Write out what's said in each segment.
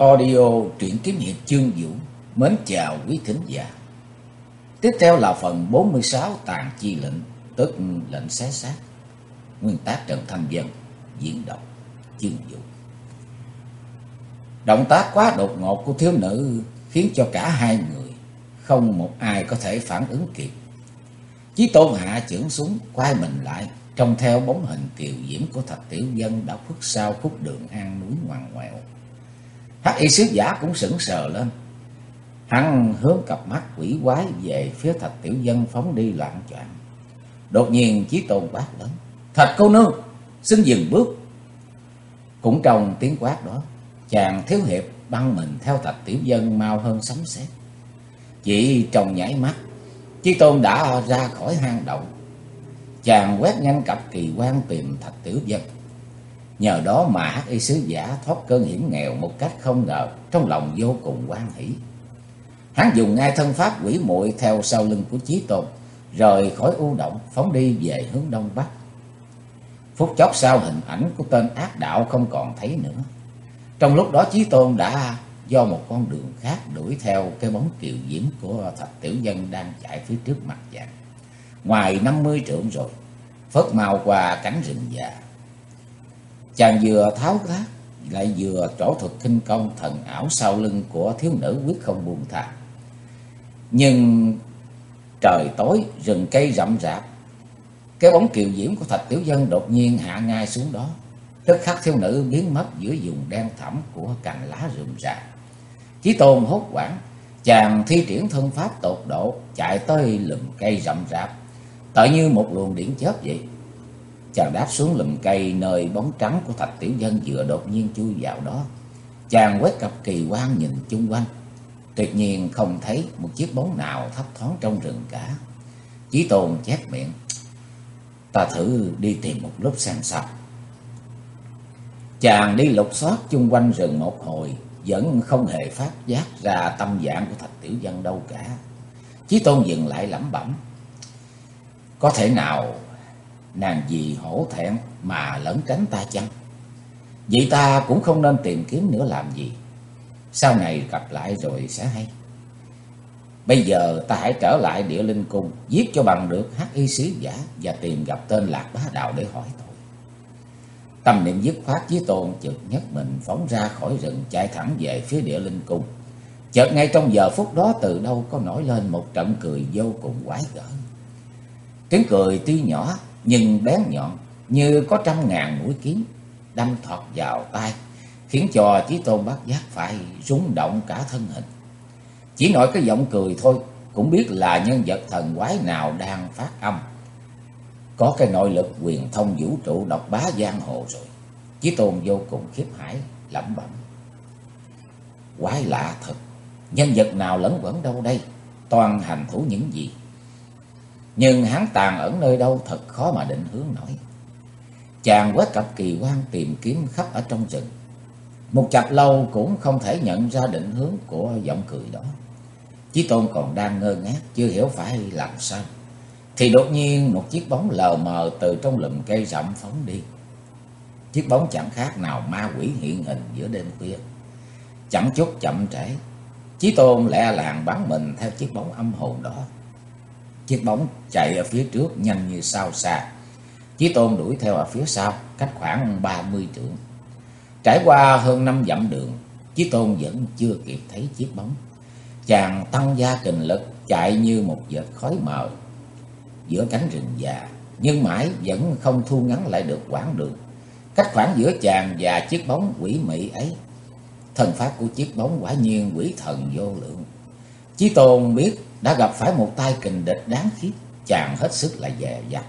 Audio truyện kiếm hiệp chương Vũ mến chào quý thính giả. Tiếp theo là phần 46 tàn chi lệnh, tức lệnh xé xác. Nguyên tác Trần Thanh Vân, diễn đọc chương Vũ. Động tác quá đột ngột của thiếu nữ khiến cho cả hai người không một ai có thể phản ứng kịp. Chí Tôn hạ chưởng súng, quay mình lại, trông theo bóng hình kiều diễm của Thạch Tiểu Vân đã khuất sau khúc đường hang núi ngoằn ngoèo. Hắc y sứ giả cũng sững sờ lên. Hắn hướng cặp mắt quỷ quái về phía Thạch Tiểu Vân phóng đi loạn choạng. Đột nhiên Chí Tôn quát lớn: "Thạch cô nương, xin dừng bước!" Cũng trong tiếng quát đó, chàng thiếu hiệp băng mình theo Thạch Tiểu Vân mau hơn sấm sét. Chỉ trong nháy mắt, Chí Tôn đã ra khỏi hang động. Chàng quét nhanh cặp kỳ quan tìm Thạch Tiểu Vân. Nhờ đó mà hắc y sứ giả thoát cơn hiểm nghèo một cách không ngờ, trong lòng vô cùng hoan hỷ. Hắn dùng ngay thân pháp quỷ muội theo sau lưng của Chí Tôn, rời khỏi u động phóng đi về hướng đông bắc. Phút chốc sau, hình ảnh của tên ác đạo không còn thấy nữa. Trong lúc đó Chí Tôn đã do một con đường khác đuổi theo cái bóng kiều diễm của Thạch Tiểu Vân đang chạy phía trước mặt chàng. Ngoài 50 trượng rồi, phớt mau qua cánh rừng già. Chàng vừa tháo thác lại vừa trổ thuật khinh công thần ảo sau lưng của thiếu nữ quyết không buông tha. Nhưng trời tối, rừng cây rậm rạp, cái bóng kiều diễm của Thạch Tiểu Vân đột nhiên hạ ngay xuống đó. Tức khắc thiếu nữ biến mất giữa vùng đen thẳm của cành lá rườm rà. Chí Tôn hốt hoảng, chàng thi triển thân pháp tột độ, chạy tới lùm cây rậm rạp, tựa như một luồng điện chớp vậy. Chàng đáp xuống lùm cây nơi bóng trắng của Thạch Tiểu Vân vừa đột nhiên chui vào đó. Chàng quét cặp kỳ quan nhìn chung quanh, tuyệt nhiên không thấy một chiếc bóng nào thấp thoáng trong rừng cả. Chí Tôn chép miệng: "Ta thử đi tìm một lúc xem sao." Chàng đi lục soát chung quanh rừng một hồi, vẫn không hề phát giác ra tâm dạng của Thạch Tiểu Vân đâu cả. Chí Tôn dừng lại lẩm bẩm: "Có thể nào nàng vì hổ thẹn mà lẩn tránh ta chăng? Vậy ta cũng không nên tìm kiếm nữa làm gì. Sau này gặp lại rồi sẽ hay. Bây giờ ta hãy trở lại Địa Linh Cung, giết cho bằng được hắc y sứ giả và tìm gặp tên Lạc Bá Đạo để hỏi tội." Tâm niệm dứt khoát, Chí Tôn chợt nhấc mình phóng ra khỏi rừng, chạy thẳng về phía Địa Linh Cung. Chợt ngay trong giờ phút đó, từ đâu có nổi lên một trận cười vô cùng quái gở. Tiếng cười tuy nhỏ nhưng bén nhọn, như có 100.000 mũi kiếm đâm thọt vào tai, khiến cho Chí Tôn bất giác phải rung động cả thân hình. Chỉ nói cái giọng cười thôi cũng biết là nhân vật thần quái nào đang phát âm, có cái nội lực quyền thông vũ trụ độc bá giang hồ rồi. Chí Tôn vô cùng khiếp hãi, lẩm bẩm: "Quái lạ thật, nhân vật nào lẫn quẩn đâu đây, toàn hành thủ những gì? Nhưng hắn tàn ẩn nơi đâu thật khó mà định hướng nổi." Chàng quét cặp kỳ quan tìm kiếm khắp ở trong rừng, một chập lâu cũng không thể nhận ra định hướng của giọng cười đó. Chí Tôn còn đang ngơ ngác chưa hiểu phải làm sao, thì đột nhiên một chiếc bóng lờ mờ từ trong lùm cây rậm phóng đi. Chiếc bóng chẳng khác nào ma quỷ hiện hình giữa đêm khuya. Chẳng chút chậm trễ, Chí Tôn lẹ làng bắn mình theo chiếc bóng âm hồn đó. Chiếc bóng chạy ở phía trước nhanh như sao xa. Chí Tôn đuổi theo ở phía sau, cách khoảng 30 trượng. Trải qua hơn 5 dặm đường, Chí Tôn vẫn chưa kịp thấy chiếc bóng. Chàng tăng gia kình lực, chạy như một vệt khói mờ giữa cánh rừng già, nhưng mãi vẫn không thu ngắn lại được quãng đường cách khoảng giữa chàng và chiếc bóng quỷ mị ấy. Thân pháp của chiếc bóng quả nhiên quỷ thần vô lượng. Chí Tôn biết đã gặp phải một tay kình địch đáng khiếp, chàng hết sức là dè dặt.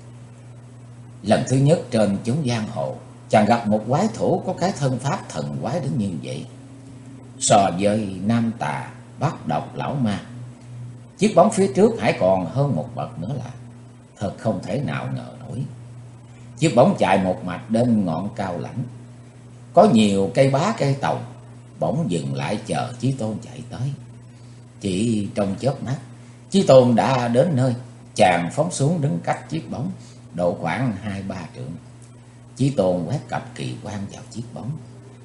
Lần thứ nhất trên chốn giang hồ, chàng gặp một quái thủ có cái thân pháp thần quái đến như vậy. So với nam tà, bắc độc, lão ma, chiếc bóng phía trước hãy còn hơn một bậc nữa là thật không thể nào ngờ nổi. Chiếc bóng chạy một mạch đến ngọn cao lãnh, có nhiều cây bá cây tàu, bỗng dừng lại chờ Chí Tôn chạy tới. Chỉ trong chớp mắt, Chí Tôn đã đến nơi. Chàng phóng xuống đứng cách chiếc bóng độ khoảng 2-3 trượng. Chí Tôn quét cặp kỳ quan vào chiếc bóng.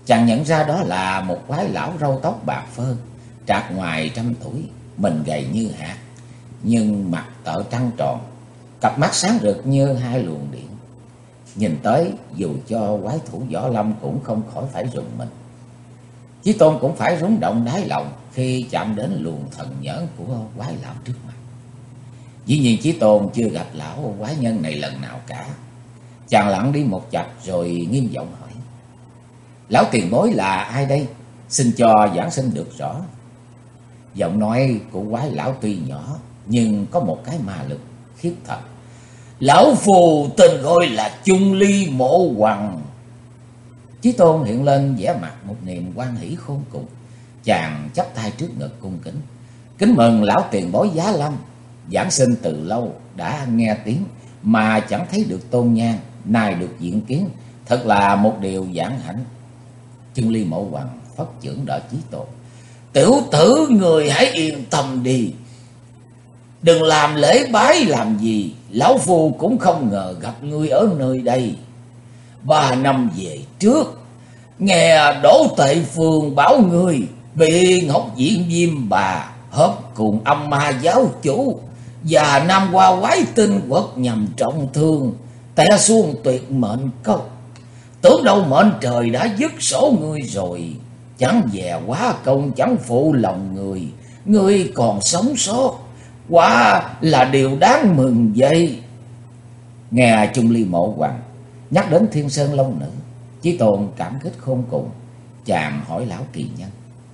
Chàng nhận ra đó là một quái lão râu tóc bạc phơ, trạc ngoài trăm tuổi, mình gầy như hạt, nhưng mặt tợ trăng tròn, cặp mắt sáng rực như hai luồng điện. Nhìn tới dù cho quái thủ võ lâm cũng không khỏi phải rùng mình. Chí Tôn cũng phải rúng động đáy lòng khi chạm đến luồng thần nhẫn của quái lão trước mặt. Dĩ nhiên Chí Tôn chưa gặp lão quái nhân này lần nào cả. Chàng lặng đi một chập rồi nghiêm giọng hỏi: "Lão tiền bối là ai đây? Xin cho giảng sinh được rõ." Giọng nói của quái lão tuy nhỏ nhưng có một cái ma lực khiếp thật. "Lão phù tên gọi là Chung Ly Mộ Hoằng." Chí Tôn hiện lên vẻ mặt một niềm hoan hỷ khôn cùng. Chàng chắp tay trước ngực cung kính: "Kính mừng lão tiền bối giá lâm. Giảng sinh từ lâu đã nghe tiếng mà chẳng thấy được tôn nhang, nay được diện kiến, thật là một điều vãn hạnh." Chung Ly Mộ Hoằng phất chưởng đỡ Chí Tôn: "Tiểu tử người hãy yên tâm đi, đừng làm lễ bái làm gì. Lão phu cũng không ngờ gặp ngươi ở nơi đây. 3 năm về trước, nghe Đỗ Tệ Phương bảo ngươi bị Ngọc Diện Diêm Bà hợp cùng âm ma giáo chủ và Nam Hoa Quái Tinh quật nhằm trọng thương, té xuống tuyệt mệnh cốc. Tưởng đâu mệnh trời đã dứt sổ ngươi rồi, chẳng dè quá công chẳng phụ lòng người, ngươi còn sống sót, quả là điều đáng mừng vậy." Nghe Chung Ly Mộ Hoằng nhắc đến Thiên Sơn Long Nữ, Chí Tôn cảm kích khôn cùng. Chàng hỏi lão kỳ nhân: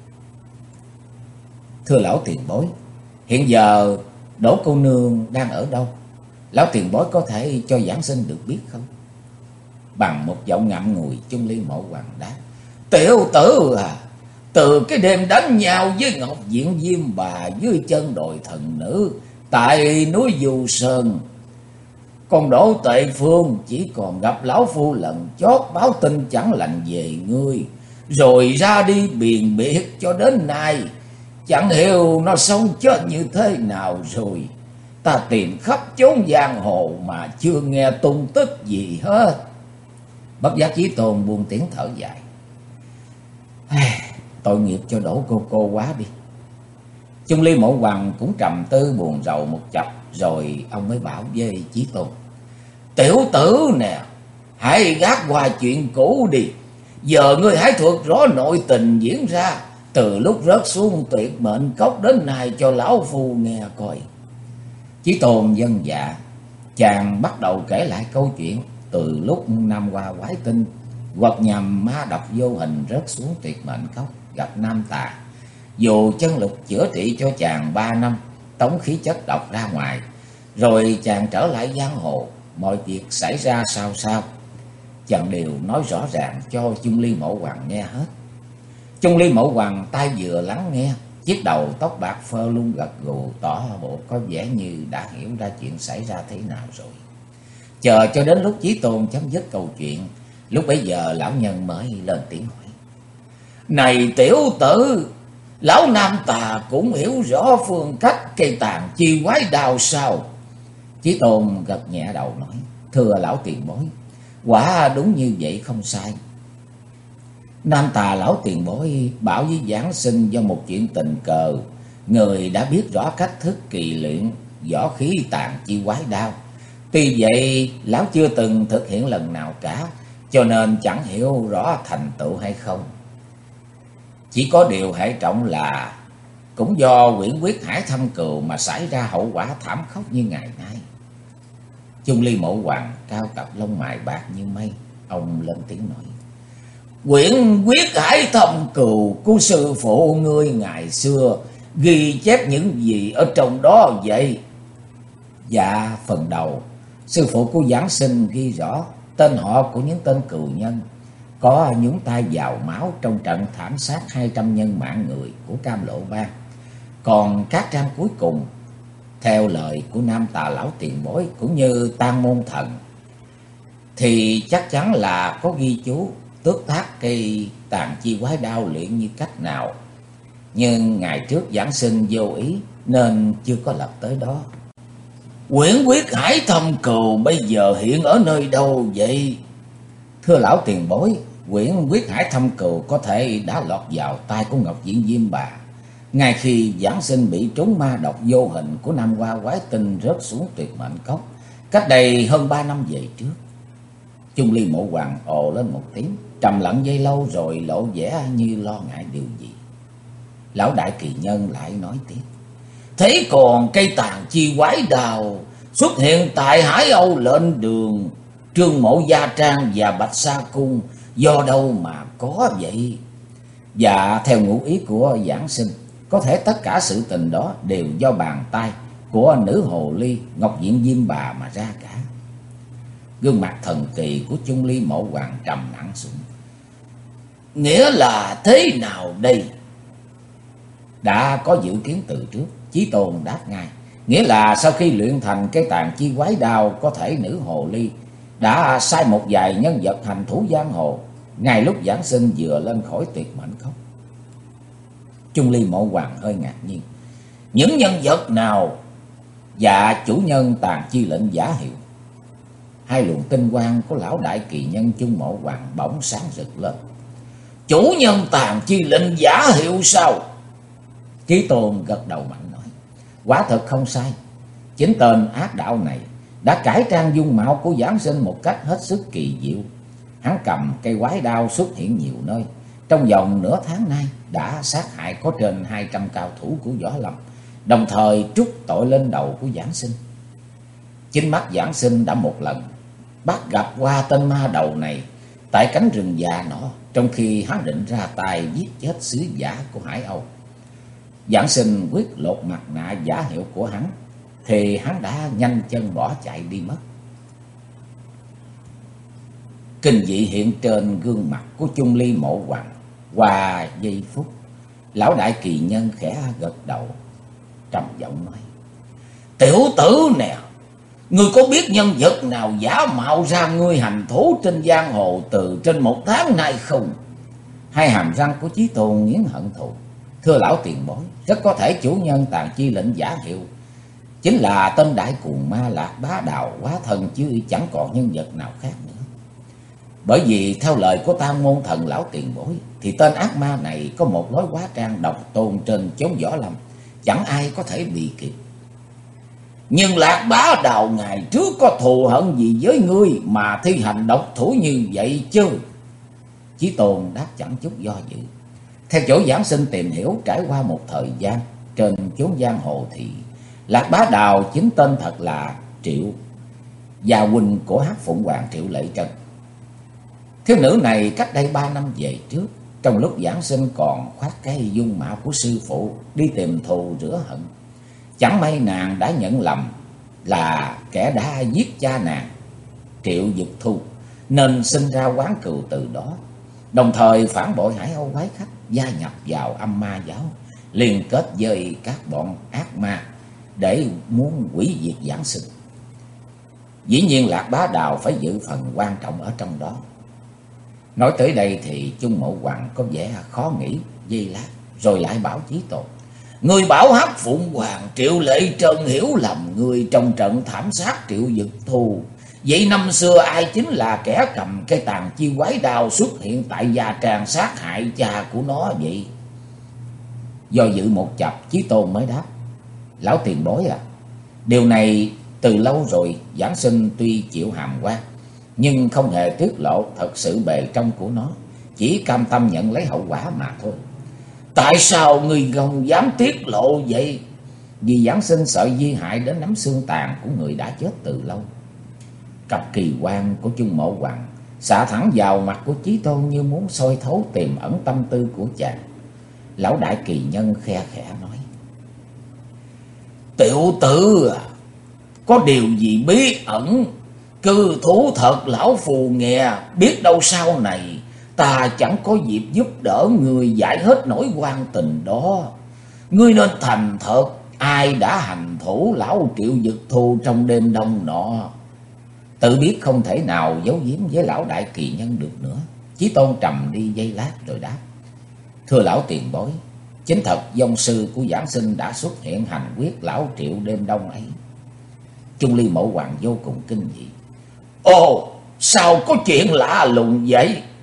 "Thưa lão tiền bối, hiện giờ Đỗ cô nương đang ở đâu? Lão tiền bối có thể cho giảng sinh được biết không?" Bằng một giọng ngậm ngùi, Chung Ly Mộ Hoằng đáp: "Tiểu tử à, từ cái đêm đánh nhau với Ngọc Diện Diêm Bà dưới chân đồi thần nữ tại núi Du Sơn, còn Đỗ Tệ Phương chỉ còn gặp lão phu lần chót báo tin chẳng lành về ngươi, rồi ra đi biền biệt cho đến nay. Chẳng hiểu nó sống chết như thế nào rồi. Ta tìm khắp chốn giang hồ mà chưa nghe tung tích gì hết." Bất giác Chí Tôn buông tiếng thở dài: "Tội nghiệp cho Đỗ cô quá đi." Chung Ly Mộ Hoằng cũng trầm tư buồn rầu một chập, rồi ông mới bảo với Chí Tôn: "Tiểu tử nè, hãy gác qua chuyện cũ đi. Giờ ngươi hãy thuật rõ nội tình diễn ra từ lúc rớt xuống tuyệt mệnh cốc đến nay cho lão phu nghe coi." Chí Tôn vâng dạ. Chàng bắt đầu kể lại câu chuyện từ lúc Nam Hoa Quái Tinh quật nhằm ma độc vô hình rớt xuống tuyệt mệnh cốc, gặp Nam Tà, dù chân lục chữa trị cho chàng 3 năm, tống khí chất độc ra ngoài, rồi chàng trở lại giang hồ. Mọi việc xảy ra sao sao, chàng đều nói rõ ràng cho Chung Ly Mộ Hoằng nghe hết. Chung Ly Mộ Hoằng tai vừa lắng nghe, chiếc đầu tóc bạc phơ luôn gật gù, tỏ bộ có vẻ như đã hiểu ra chuyện xảy ra thế nào rồi. Chờ cho đến lúc Chí Tôn chấm dứt câu chuyện, lúc bấy giờ lão nhân mới lên tiếng hỏi: "Này tiểu tử, lão Nam Tà cũng hiểu rõ phương cách cây tàn chi quái đao sao?" Chí Tôn gật nhẹ đầu nói: "Thưa lão tiền bối, quả đúng như vậy không sai. Nam Tà lão tiền bối bảo với giảng sinh do một chuyện tình cờ, người đã biết rõ cách thức kỳ luyện võ khí tàn chi quái đao. Tuy vậy lão chưa từng thực hiện lần nào cả, cho nên chẳng hiểu rõ thành tựu hay không. Chỉ có điều hệ trọng là cũng do quyển quyết Hải Thâm Cừu mà xảy ra hậu quả thảm khốc như ngày nay." Chung Ly Mộ Hoằng cao cặp lông mày bạc như mây, ông lên tiếng nói: "Quyển quyết Hải Thâm Cừu của sư phụ ngươi ngày xưa ghi chép những gì ở trong đó vậy?" "Dạ, phần đầu sư phụ của giảng sinh ghi rõ tên họ của những tên cừu nhân có nhúng tay vào máu trong trận thảm sát 200 nhân mạng người của Cam Lộ Bang. Còn các trang cuối cùng, theo lời của Nam Tà lão tiền bối cũng như Tam Môn Thần, thì chắc chắn là có ghi chú tước tác cây tàn chi quái đao luyện như cách nào. Nhưng ngày trước giảng sinh vô ý nên chưa có lập tới đó." "Quyển quyết Hải Thâm Cừu bây giờ hiện ở nơi đâu vậy?" "Thưa lão tiền bối, quyển Quyết Hải Thâm Cừu có thể đã lọt vào tay của Ngọc Diện Diêm Bà ngay khi giảng sinh bị trúng ma độc vô hình của Nam Hoa Quái Tinh rớt xuống Tuyệt Mệnh Cốc cách đây hơn 3 năm về trước. Chung Ly Mộ Hoàng ồ lên một tiếng, trầm lặng giây lâu rồi lộ vẻ như lo ngại điều gì. Lão Đại Kỳ Nhân lại nói tiếp: thế còn cây tàn chi quái đào xuất hiện tại Hải Âu Lệnh Đường, Trương Mộ Gia Trang và Bạch Sa Cung do đâu mà có vậy? Và theo ngụ ý của giảng sinh, có thể tất cả sự tình đó đều do bàn tay của nữ hồ ly Ngọc Diện Diêm Bà mà ra cả. Gương mặt thần kỳ của Chung Ly Mộ Hoàng trầm lặng xuống. Nghĩa là thế nào đây? Đã có dự kiến từ trước, Chí Tôn đáp ngay. Nghĩa là sau khi luyện thành cái tàn chi quái đao, có thể nữ hồ ly đã sai một vài nhân vật hành thủ giang hồ ngay lúc giảng sinh vừa lên khỏi Tuyệt Mệnh Cốc. Chung Ly Mộ Hoàng hơi ngạc nhiên. Những nhân vật nào? Dạ chủ nhân tàn chi lệnh giả hiệu. Hai luồng tinh quang của lão Đại Kỳ Nhân Chung Mộ Hoàng bỗng sáng rực lên. Chủ nhân tàn chi lệnh giả hiệu sao? Chí Tôn gật đầu mạnh nói. Quả thật không sai. Chính tên ác đạo này đã cải trang dung mạo của giảng sinh một cách hết sức kỳ diệu. Hắn cầm cây quái đao xuất hiện nhiều nơi. Trong vòng nửa tháng nay đã sát hại có trên 200 cao thủ của Võ Lâm, đồng thời trút tội lên đầu của giảng sinh. Chính mắt giảng sinh đã một lần bắt gặp qua tên ma đầu này tại cánh rừng già nọ, trong khi hắn định ra tay giết chết sứ giả của Hải Âu. Giảng sinh quyết lột mặt nạ giả hiệu của hắn, thì hắn đã nhanh chân bỏ chạy đi mất. Kinh dị hiện trên gương mặt của Chung Ly Mộ Hoàng. Qua giây phút, lão Đại Kỳ Nhân khẽ gật đầu, trầm giọng nói: tiểu tử nè, ngươi có biết nhân vật nào giả mạo ra ngươi hành thú trên giang hồ từ trên 1 tháng nay không? Hai hàm răng của Chí Tôn nghiến hận thù. Thưa lão tiền bối, rất có thể chủ nhân tàn chi lệnh giả hiệu chính là tên đại cuồng ma Lạc Bá Đào hóa thân, chứ chẳng còn nhân vật nào khác nữa. Bởi vì theo lời của Tam Môn Thần lão tiền bối, thì tên ác ma này có một lối hóa trang độc tôn trên chốn Võ Lâm, chẳng ai có thể bị kịp. Nhưng Lạc Bá Đào ngày trước có thù hận gì với ngươi mà thi hành độc thủ như vậy chứ? Chí Tôn đáp chẳng chút do dự. Theo chỗ giảng sinh tìm hiểu, trải qua một thời gian trên chốn giang hồ thì Lạc Bá Đào chính tên thật là Triệu, gia huynh của Hát Phụng Hoàng Triệu Lệ Trân. Thiếu nữ này cách đây 3 năm về trước, trong lúc giảng sinh còn khoác cái dung mạo của sư phụ đi tìm thù rửa hận. Chẳng may nàng đã nhận lầm là kẻ đã giết cha nàng Triệu Dực Thu, nên sinh ra oán cừu từ đó. Đồng thời phản bội Hải Âu Quái Khách, gia nhập vào Âm Ma giáo, liên kết với các bọn ác ma để muốn hủy diệt giảng sinh. Dĩ nhiên Lạc Bá Đào phải giữ phần quan trọng ở trong đó. Nói tới đây thì Chung Mộ Hoàng có vẻ khó nghĩ giây lát, rồi lại bảo Chí Tôn: người bảo Hát Phụng Hoàng Triệu Lệ Trân hiểu lầm người trong trận thảm sát Triệu Dực Thu. Vậy năm xưa ai chính là kẻ cầm cây tàn chi quái đao xuất hiện tại gia trang sát hại cha của nó vậy? Do dự một chập, Chí Tôn mới đáp: lão tiền bối à, điều này từ lâu rồi giảng sinh tuy chịu hàm quan, nhưng không hề tiết lộ thật sự bề trong của nó, chỉ cam tâm nhận lấy hậu quả mà thôi. Tại sao người không dám tiết lộ vậy? Vì giảng sinh sợ di hại đến nắm xương tàn của người đã chết từ lâu. Cặp kỳ quan của Chung Mộ Hoàng xạ thẳng vào mặt của Chí Tôn như muốn soi thấu tiềm ẩn tâm tư của chàng. Lão Đại Kỳ Nhân khe khẽ nói: tiểu tử à, có điều gì bí ẩn cư thú thật lão phù nghe, biết đâu sau này ta chẳng có dịp giúp đỡ người giải hết nỗi quan tình đó. Ngươi nên thành thật, ai đã hành thủ lão Triệu Dực Thu trong đêm đông nọ? Tự biết không thể nào giấu giếm với lão Đại Kỳ Nhân được nữa, Chí Tôn trầm đi giây lát rồi đáp: thưa lão tiền bối, chính thật dông sư của giảng sinh đã xuất hiện hành quyết lão Triệu đêm đông ấy. Chung Ly Mộ Hoàng vô cùng kinh dị: ồ, sao có chuyện lạ lùng vậy?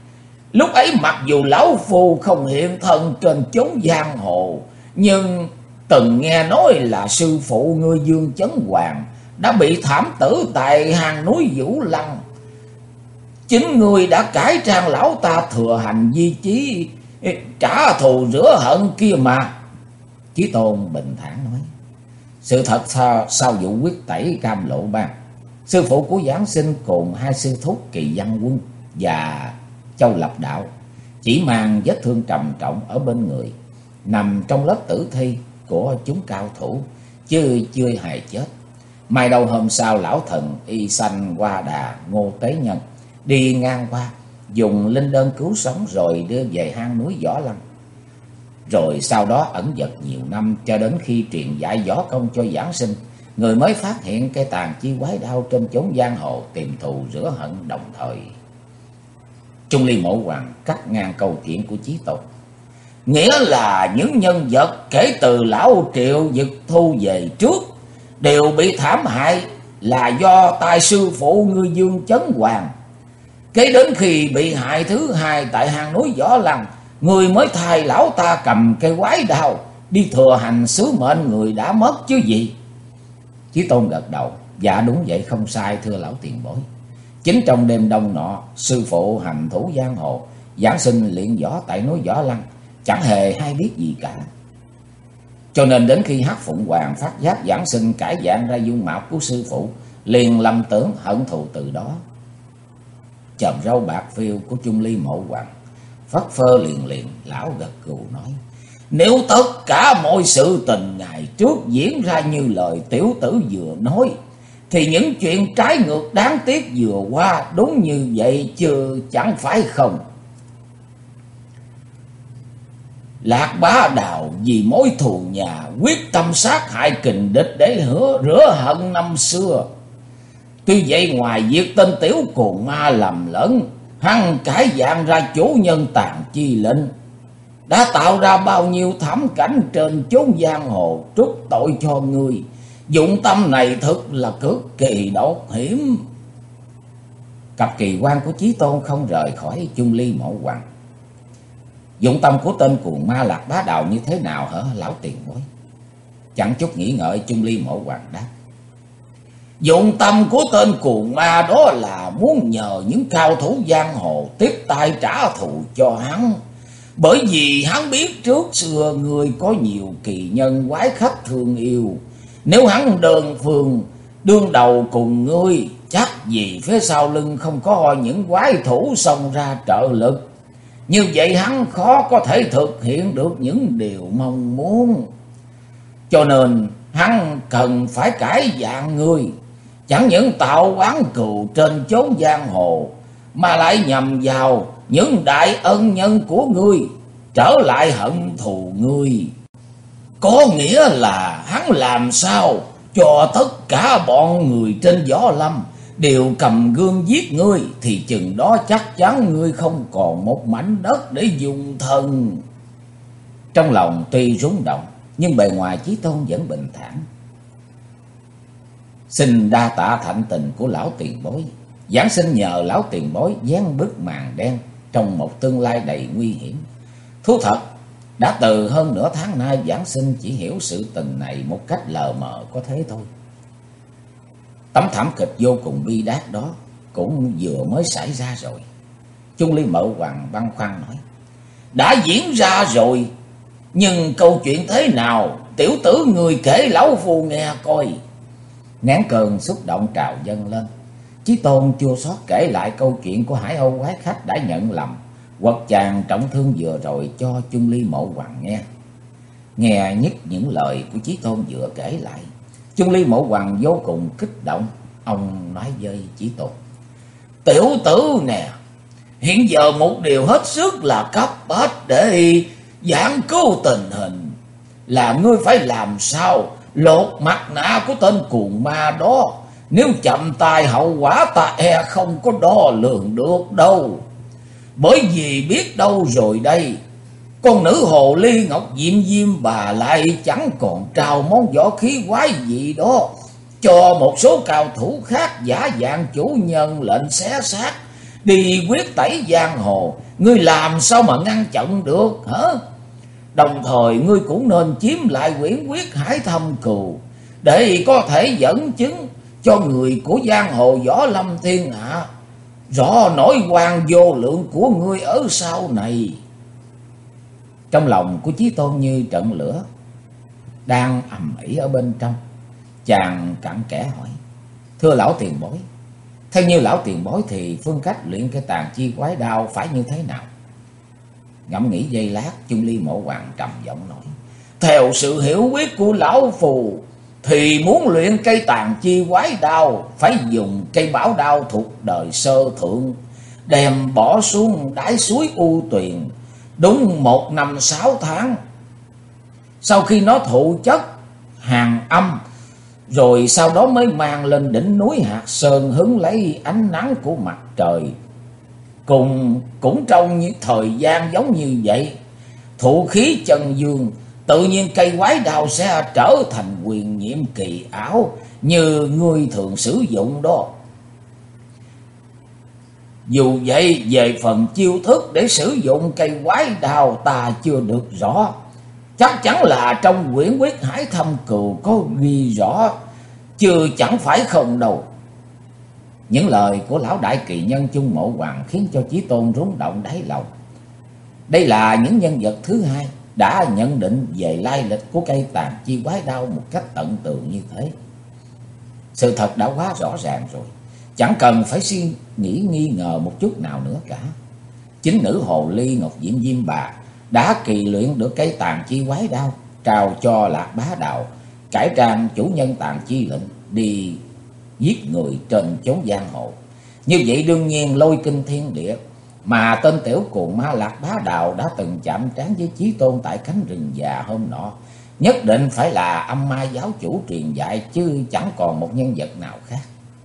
Lúc ấy mặc dù lão phu không hiện thân trên chốn giang hồ, nhưng từng nghe nói là sư phụ ngươi Dương Chấn Hoàng đã bị thảm tử tại hang núi Vũ Lăng. Chính ngươi đã cải trang lão ta thừa hành di chí, trả thù rửa hận kia mà. Chí Tôn bình thản nói. Sự thật sau vụ quyết tẩy Cam Lộ Bang, sư phụ của Giảng Sinh cùng hai sư thúc Kỳ Văn Quân và Châu Lập Đạo chỉ mang vết thương trầm trọng ở bên người, nằm trong lớp tử thi của chúng cao thủ, chứ chưa hề chết. Mai đầu hôm sau, lão thần Y Sanh Hoa Đà Ngô Tế Nhân đi ngang qua, dùng linh đơn cứu sống rồi đưa về hang núi Võ Lăng. Rồi sau đó ẩn dật nhiều năm, cho đến khi truyền dạy võ công cho Giảng Sinh, người mới phát hiện cây tàn chi quái đao trên chốn giang hồ, tìm thù rửa hận đồng thời. Trung Ly Mộ Hoàng cắt ngang câu chuyện của Chí Tôn. Nghĩa là những nhân vật kể từ lão Triệu Dực thu về trước đều bị thảm hại là do tay sư phụ ngươi Dương Chấn Hoàng. Kế đến khi bị hại thứ hai tại hang núi Võ Lăng, người mới thay lão ta cầm cây quái đao đi thừa hành sứ mệnh người đã mất chứ gì. Chí Tôn gật đầu. Dạ đúng vậy, không sai thưa lão tiền bối. Chính trong đêm đông nọ, sư phụ hành thủ giang hồ, Giảng Sinh luyện võ tại núi Võ Lăng, chẳng hề hay biết gì cả. Cho nên đến khi Hắc Phụng Hoàng phát giác Giảng Sinh cải dạng ra dung mạo của sư phụ, liền lầm tưởng hận thù từ đó. Chòm râu bạc phiêu của Trung Ly Mộ Hoàng phất phơ liền liền, lão gật gù nói. Nếu tất cả mọi sự tình ngày trước diễn ra như lời tiểu tử vừa nói, thì những chuyện trái ngược đáng tiếc vừa qua đúng như vậy chứ chẳng phải không. Lạc Bá Đào vì mối thù nhà quyết tâm sát hại kình địch để rửa hận năm xưa. Tuy vậy ngoài việc tên tiểu cuồng ma lầm lẫn, hắn cải dạng ra chủ nhân tàn chi lệnh, đã tạo ra bao nhiêu thảm cảnh trên chốn giang hồ, trút tội cho người. Dụng tâm này thực là cực kỳ độc hiểm. Cặp kỳ quan của Chí Tôn không rời khỏi Trung Ly Mộ Hoàng. Dụng tâm của tên cuồng ma Lạc Bá Đào như thế nào hả lão tiền bối? Chẳng chút nghĩ ngợi, Trung Ly Mộ Hoàng đáp. Dụng tâm của tên cuồng ma đó là muốn nhờ những cao thủ giang hồ tiếp tay trả thù cho hắn. Bởi vì hắn biết trước xưa người có nhiều kỳ nhân quái khách thương yêu. Nếu hắn đơn phương đương đầu cùng ngươi, chắc gì phía sau lưng không có những quái thủ xông ra trợ lực. Như vậy hắn khó có thể thực hiện được những điều mong muốn. Cho nên hắn cần phải cải dạng ngươi, chẳng những tạo oán cừu trên chốn giang hồ, mà lại nhằm vào những đại ân nhân của ngươi, trở lại hận thù ngươi. Có nghĩa là hắn làm sao cho tất cả bọn người trên Võ Lâm đều cầm gươm giết ngươi, thì chừng đó chắc chắn ngươi không còn một mảnh đất để dùng thân. Trong lòng tuy rúng động, nhưng bề ngoài Chí Tôn vẫn bình thản. Xin đa tạ thạnh tình của lão tiền bối. Giảng Sinh nhờ lão tiền bối dán bức màn đen trong một tương lai đầy nguy hiểm. Thú thật, đã từ hơn nửa tháng nay Giảng Sinh chỉ hiểu sự tình này một cách lờ mờ có thế thôi. Tấm thảm kịch vô cùng bi đát đó cũng vừa mới xảy ra rồi. Trung Ly Mộ Hoàng băn khoăn nói. Đã diễn ra rồi, nhưng câu chuyện thế nào, tiểu tử người kể lão phu nghe coi. Nén cơn xúc động trào dâng lên, Chí Tôn chua xót kể lại câu chuyện của Hải Âu quái khách đã nhận lầm quật chàng trọng thương vừa rồi cho Trung Ly Mộ Hoàng nghe. Nghe nhất những lời của Chí Tôn vừa kể lại, Trung Ly Mộ Hoàng vô cùng kích động. Ông nói với Chí Tôn. Tiểu tử nè, hiện giờ một điều hết sức là cấp bách để giảng cứu tình hình là ngươi phải làm sao lột mặt nạ của tên cuồng ma đó. Nếu chậm tay hậu quả ta e không có đo lường được đâu. Bởi vì biết đâu rồi đây, con nữ hồ ly Ngọc Diệm Diêm bà lại chẳng còn trao món võ khí quái gì đó cho một số cao thủ khác giả dạng chủ nhân lệnh xé xác đi quyết tẩy giang hồ, ngươi làm sao mà ngăn chặn được hả? Đồng thời ngươi cũng nên chiếm lại quyển quyết Hải Thâm Cừu, để có thể dẫn chứng cho người của giang hồ võ lâm thiên hạ rõ nỗi oan vô lượng của ngươi ở sau này. Trong lòng của Chí Tôn như trận lửa đang ầm ĩ ở bên trong. Chàng cặn kẽ hỏi: thưa lão tiền bối, theo như lão tiền bối thì phương cách luyện cái tàn chi quái đao phải như thế nào? Ngẫm nghĩ giây lát, Chung Ly Mộ Hoàng trầm giọng nói: theo sự hiểu biết của lão phù thì muốn luyện cây tàn chi quái đao phải dùng cây bảo đao thuộc đời sơ thượng, đem bỏ xuống đáy suối U Tuyền đúng 1 năm 6 tháng. Sau khi nó thụ chất hàn âm, rồi sau đó mới mang lên đỉnh núi Hạt Sơn hứng lấy ánh nắng của mặt trời. Cũng trong những thời gian giống như vậy, thụ khí chân dương, tự nhiên cây quái đao sẽ trở thành quyền nhiệm kỳ ảo như người thường sử dụng đó. Dù vậy, về phần chiêu thức để sử dụng cây quái đao ta chưa được rõ. Chắc chắn là trong quyển quyết Hải Thâm Cừu có ghi rõ, chứ chẳng phải không đâu. Những lời của lão đại kỳ nhân Chung Mộ Hoàng khiến cho Chí Tôn rúng động đáy lòng. Đây là những nhân vật thứ hai đã nhận định về lai lịch của cây tàn chi quái đao một cách tận tường như thế. Sự thật đã quá rõ ràng rồi, chẳng cần phải suy nghĩ nghi ngờ một chút nào nữa cả. Chính nữ hồ ly Ngọc Diệm Diêm Bà đã kỳ luyện được cây tàn chi quái đao, trao cho Lạc Bá Đạo, cải trang chủ nhân tàn chi lệnh đi giết người trên chốn giang hồ. Như vậy đương nhiên lôi kinh thiên địa, mà tên tiểu cuồng ma Lạc Bá Đạo đã từng chạm trán với Chí Tôn tại cánh rừng già hôm nọ, nhất định phải là âm ma giáo chủ truyền dạy, chứ chẳng còn một nhân vật nào khác.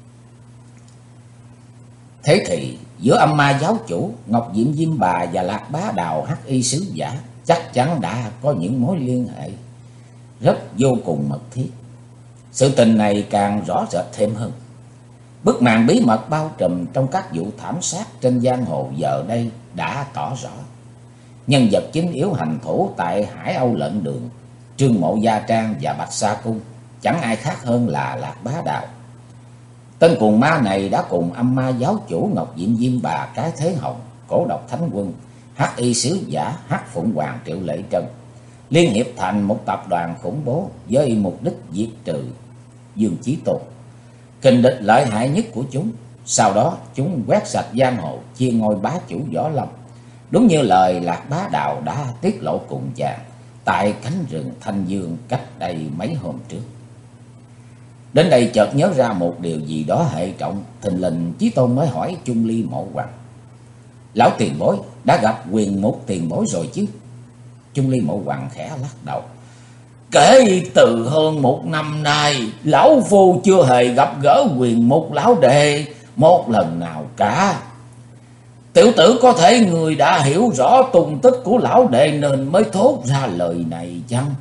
Thế thì giữa âm ma giáo chủ Ngọc Diệm Diêm Bà và Lạc Bá Đạo hắc y sứ giả chắc chắn đã có những mối liên hệ rất vô cùng mật thiết. Sự tình này càng rõ rệt thêm hơn. Bức màn bí mật bao trùm trong các vụ thảm sát trên giang hồ giờ đây đã tỏ rõ. Nhân vật chính yếu hành thủ tại Hải Âu Lệnh Đường, Trương Mộ Gia Trang và Bạch Sa Cung chẳng ai khác hơn là Lạc Bá Đạo. Tên cuồng ma này đã cùng âm ma giáo chủ Ngọc Diệm Diêm Bà, Cái Thế Hồng, Cổ Độc Thánh Quân, hắc y sứ giả Hắc Phụng Hoàng Triệu Lệ Trân liên hiệp thành một tập đoàn khủng bố với mục đích diệt trừ Dương Chí Tôn, kình địch lợi hại nhất của chúng. Sau đó chúng quét sạch giang hồ, chia ngôi bá chủ võ lâm, đúng như lời Lạc Bá Đạo đã tiết lộ cùng chàng tại cánh rừng Thanh Dương cách đây mấy hôm trước. Đến đây chợt nhớ ra một điều gì đó hệ trọng, thình lình Chí Tôn mới hỏi Chung Ly Mộ Hoàng: lão tiền bối đã gặp Quyền Mục tiền bối rồi chứ? Chung Ly Mộ Hoàng khẽ lắc đầu: kể từ hơn 1 năm nay, lão phu chưa hề gặp gỡ Quyền Mục lão đệ một lần nào cả. Tiểu tử có thể người đã hiểu rõ tung tích của lão đệ nên mới thốt ra lời này chăng?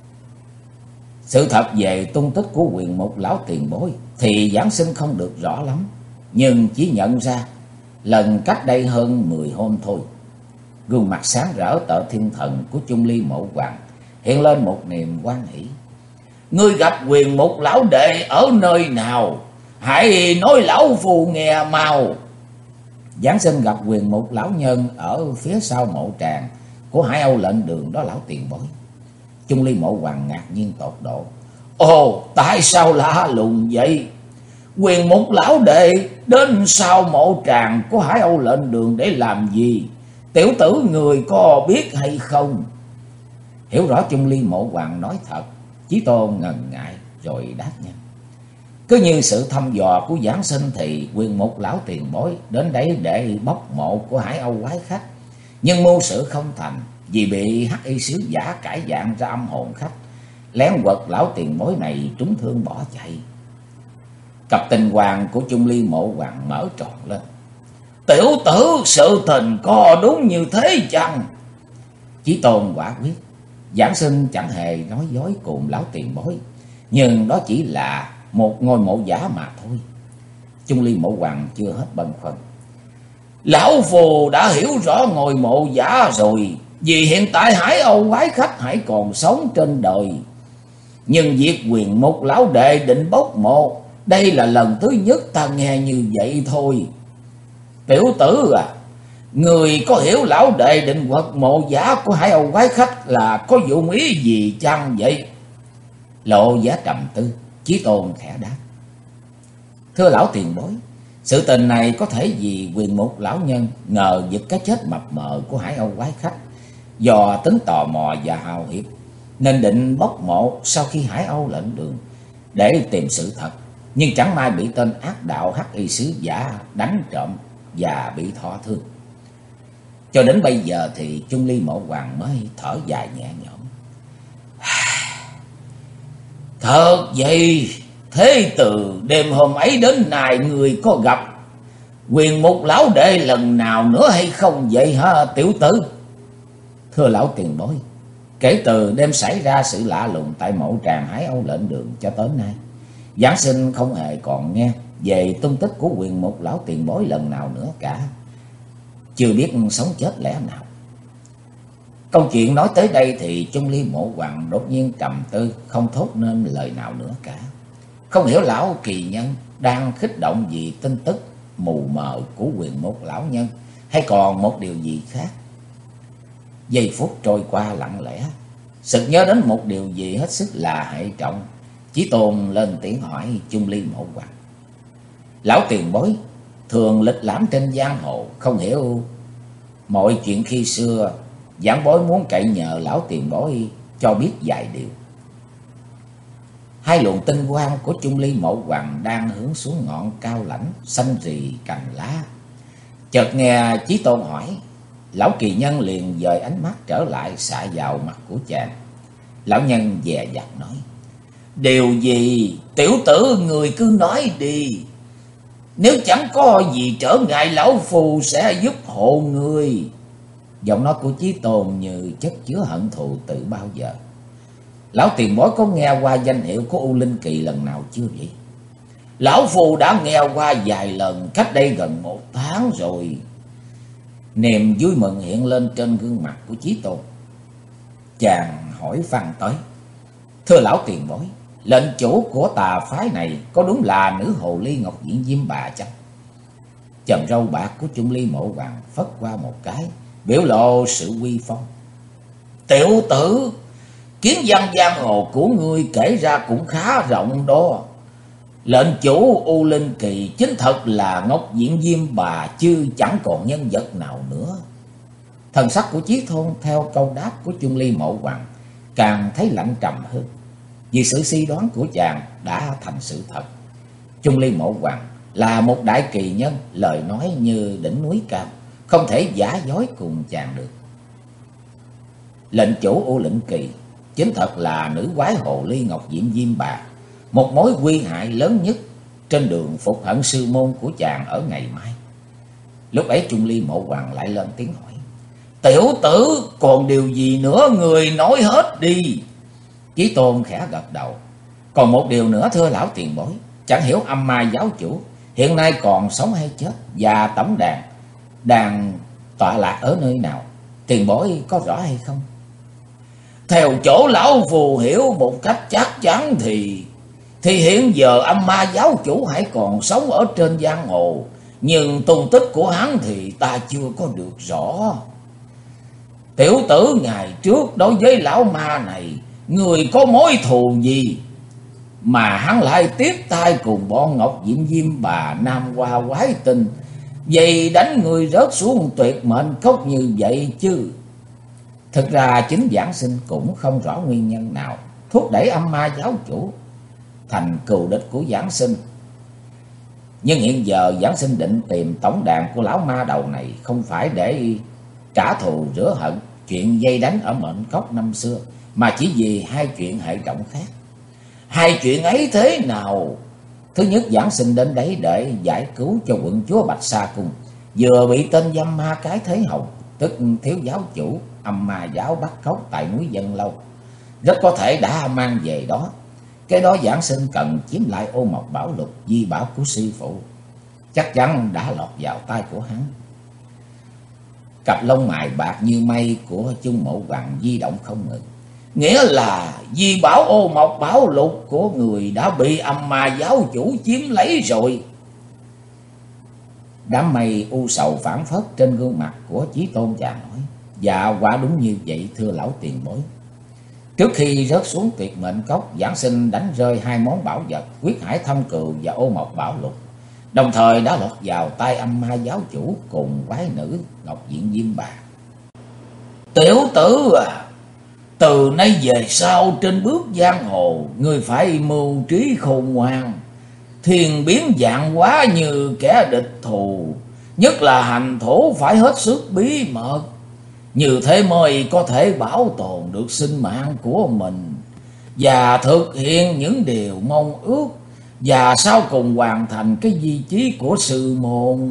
Sự thật về tung tích của Quyền Mục lão tiền bối thì giảng sinh không được rõ lắm, nhưng chỉ nhận ra lần cách đây hơn 10 hôm thôi. Gương mặt sáng rỡ tợ thiên thần của Chung Ly Mộ Hoàng hiện lên một niềm hoan hỷ. Ngươi gặp Quyền Mục lão đệ ở nơi nào? Hãy nói lão phù nghe mau. Giảng sinh gặp Quyền Mục lão nhân ở phía sau mộ tràng của Hải Âu Lệnh Đường đó lão tiền bối. Chung Ly Mộ Hoàng ngạc nhiên tột độ: ồ, tại sao lạ lùng vậy? Quyền Mục lão đệ đến sau mộ tràng của Hải Âu Lệnh Đường để làm gì? Tiểu tử người có biết hay không? Hiểu rõ Chung Ly Mộ Hoàng nói thật, Chí Tôn ngần ngại rồi đáp nhanh: cứ như sự thăm dò của giảng sinh thì Quyền Mục lão tiền bối đến đấy để bóc mộ của Hải Âu quái khách, nhưng mưu sự không thành vì bị hắc y sứ giả cải dạng ra âm hồn khách, lén quật lão tiền bối này trúng thương bỏ chạy. Cặp tinh hoàng của Chung Ly Mộ Hoàng mở tròn lên: tiểu tử sự tình có đúng như thế chăng? Chí Tôn quả quyết giảng sinh chẳng hề nói dối cùng lão tiền bối, nhưng đó chỉ là một ngôi mộ giả mà thôi. Chung Ly Mộ Hoàng chưa hết băn khoăn: Lão phù đã hiểu rõ ngôi mộ giả rồi. Vì hiện tại Hải Âu quái khách hãy còn sống trên đời. Nhưng việc quyền mục lão đệ định bốc mộ, đây là lần thứ nhất ta nghe như vậy thôi. Tiểu tử à, người có hiểu lão đệ định quật mộ giả của Hải Âu quái khách là có dụng ý gì chăng vậy? Lộ Giá trầm tư, Chí Tôn khẽ đáp. Thưa lão tiền bối, sự tình này có thể vì quyền mục lão nhân ngờ vực cái chết mập mờ của Hải Âu quái khách, do tính tò mò và hào hiệp nên định bốc mộ sau khi Hải Âu lệnh đường để tìm sự thật, nhưng chẳng may bị tên ác đạo hắc y sứ giả đánh trộm và bị thọ thương. Cho đến bây giờ thì Chung Ly Mộ Hoàng mới thở dài nhẹ nhõm. Thật vậy, thế từ đêm hôm ấy đến nay người có gặp quyền mục lão đệ lần nào nữa hay không vậy hả tiểu tử? Thưa lão tiền bối, kể từ đêm xảy ra sự lạ lùng tại mộ tràng Hải Âu lệnh đường cho tới nay, Giáng sinh không hề còn nghe về tung tích của quyền mục lão tiền bối lần nào nữa cả. Chưa biết sống chết lẽ nào. Câu chuyện nói tới đây thì Chung Ly Mộ Hoàng đột nhiên trầm tư, không thốt nên lời nào nữa cả. Không hiểu lão kỳ nhân đang kích động vì tin tức mù mờ của quyền mục lão nhân, hay còn một điều gì khác. Giây phút trôi qua lặng lẽ, sực nhớ đến một điều gì hết sức là hệ trọng. Chí Tôn lên tiếng hỏi Chung Ly Mộ Hoàng. Lão tiền bối thường lịch lãm trên giang hồ, không hiểu mọi chuyện khi xưa, giảng bối muốn cậy nhờ lão tiền bối cho biết vài điều. Hai luồng tinh quang của Chung Ly Mộ Hoàng đang hướng xuống ngọn cao lãnh xanh rì cành lá. Chợt nghe Chí Tôn hỏi, lão kỳ nhân liền dời ánh mắt trở lại xạ vào mặt của chàng. Lão nhân dè dặt nói, điều gì tiểu tử người cứ nói đi. Nếu chẳng có gì trở ngại, lão phù sẽ giúp hộ người. Giọng nói của Chí Tôn như chất chứa hận thù từ bao giờ. Lão tiền bối có nghe qua danh hiệu của U Linh Kỳ lần nào chưa vậy? Lão phù đã nghe qua vài lần, cách đây gần 1 tháng rồi. Niềm vui mừng hiện lên trên gương mặt của Chí Tôn. Chàng hỏi phăng tới, thưa lão tiền bối, lệnh chủ của tà phái này có đúng là nữ hồ ly Ngọc Diện Diêm Bà chăng? Chòm râu bạc của Chung Ly Mộ Hoàng phất qua một cái, biểu lộ sự uy phong. Tiểu tử, kiến văn giang hồ của ngươi kể ra cũng khá rộng đó. Lệnh chủ U Linh Kỳ chính thật là Ngọc Diện Diêm Bà, chứ chẳng còn nhân vật nào nữa. Thần sắc của Chí Tôn theo câu đáp của Chung Ly Mộ Hoàng càng thấy lạnh trầm hơn, vì sự suy đoán của chàng đã thành sự thật. Chung Ly Mộ Hoàng là một đại kỳ nhân, lời nói như đỉnh núi cao, không thể giả dối cùng chàng được. Lệnh chủ U Linh Kỳ chính thật là nữ quái hồ ly Ngọc Diện Diêm Bà, một mối nguy hại lớn nhất trên đường phục hận sư môn của chàng ở ngày mai. Lúc ấy Chung Ly Mộ Hoàng lại lên tiếng hỏi, tiểu tử còn điều gì nữa, người nói hết đi. Chí Tôn khẽ gật đầu, còn một điều nữa thưa lão tiền bối, chẳng hiểu âm ma giáo chủ hiện nay còn sống hay chết, và tổng đàn đang tọa lạc ở nơi nào, tiền bối có rõ hay không? Theo chỗ lão phù hiểu một cách chắc chắn thì hiện giờ âm ma giáo chủ hãy còn sống ở trên giang hồ, nhưng tung tích của hắn thì ta chưa có được rõ. Tiểu tử ngày trước đối với lão ma này, người có mối thù gì mà hắn lại tiếp tay cùng bọn Ngọc Diện Diêm Bà Nam Hoa quái tình, vậy đánh người rớt xuống tuyệt mệnh cốc như vậy chứ? Thực ra chính Giảng Sinh cũng không rõ nguyên nhân nào thúc đẩy âm ma giáo chủ thành cừu địch của Giảng Sinh. Nhưng hiện giờ Giảng Sinh định tìm tổng đàn của lão ma đầu này, không phải để trả thù rửa hận chuyện dây đánh ở mệnh cốc năm xưa, mà chỉ vì hai chuyện hệ trọng khác. Hai chuyện ấy thế nào? Thứ nhất, Giảng Sinh đến đấy để giải cứu cho quận chúa Bạch Sa Cung, vừa bị tên dâm ma cái Thế Hồng, tức thiếu giáo chủ âm ma giáo bắt cóc tại núi Dân Lâu, rất có thể đã mang về đó. Cái đó Giảng Sinh cần chiếm lại ô mộc bảo lục di bảo của sư phụ, chắc chắn đã lọt vào tay của hắn. Cặp lông mày bạc như mây của Chung Mộ Hoàng di động không ngừng. Nghĩa là di bảo ô mộc bảo lục của người đã bị âm ma giáo chủ chiếm lấy rồi. Đám mây u sầu phảng phất trên gương mặt của Chí Tôn chàng nói: Dạ quả đúng như vậy thưa lão tiền bối. Trước khi rớt xuống tuyệt mệnh cốc, giảng sinh đánh rơi hai món bảo vật Quyết Hải Thâm Cừu và ô mộc bảo lục, đồng thời đã lọt vào tay âm ma giáo chủ cùng quái nữ Ngọc Diện Diêm Bà. Tiểu tử à, từ nay về sau trên bước giang hồ, ngươi phải mưu trí khôn ngoan, thiên biến vạn hóa như kẻ địch thù, nhất là hành thủ phải hết sức bí mật, như thế mới có thể bảo tồn được sinh mạng của mình và thực hiện những điều mong ước, và sau cùng hoàn thành cái di chí của sư môn.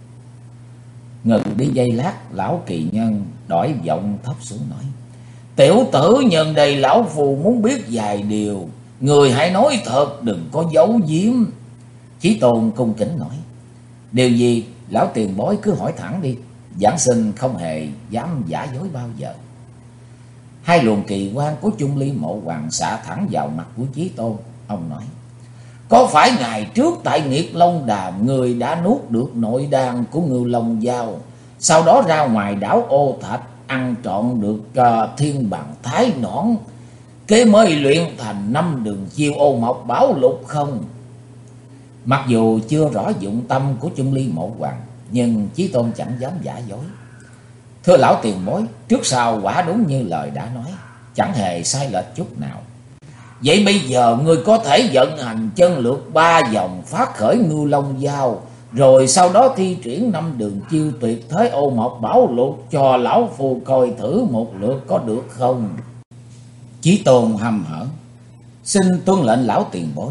Ngừng đi giây lát, lão kỳ nhân đổi giọng thấp xuống nói: Tiểu tử, nhân đây lão phù muốn biết vài điều, người hãy nói thật, đừng có giấu giếm. Chí Tôn cung kính nói: Điều gì lão tiền bối cứ hỏi thẳng đi, giảng sinh không hề dám giả dối bao giờ. Hai luồng kỳ quan của Chung Ly Mộ Hoàng xạ thẳng vào mặt của Chí Tôn. Ông nói: Có phải ngày trước tại Nghiệt Long Đàm, người đã nuốt được nội đan của Ngưu Long Giao, sau đó ra ngoài đảo Ô Thạch ăn trọn được thiên bằng thái nõn, kế mới luyện thành 5 đường chiêu ô mộc bảo lục không? Mặc dù chưa rõ dụng tâm của Chung Ly Mộ Hoàng, nhưng Chí Tôn chẳng dám giả dối. Thưa lão tiền bối, trước sau quả đúng như lời đã nói, chẳng hề sai lệch chút nào. Vậy bây giờ ngươi có thể vận hành chân lược 3 vòng phát khởi Ngưu Long Giao, rồi sau đó thi triển 5 đường chiêu tuyệt thế ô mộc bảo lục cho lão phù coi thử một lượt có được không? Chí Tôn hăm hở: Xin tuân lệnh lão tiền bối.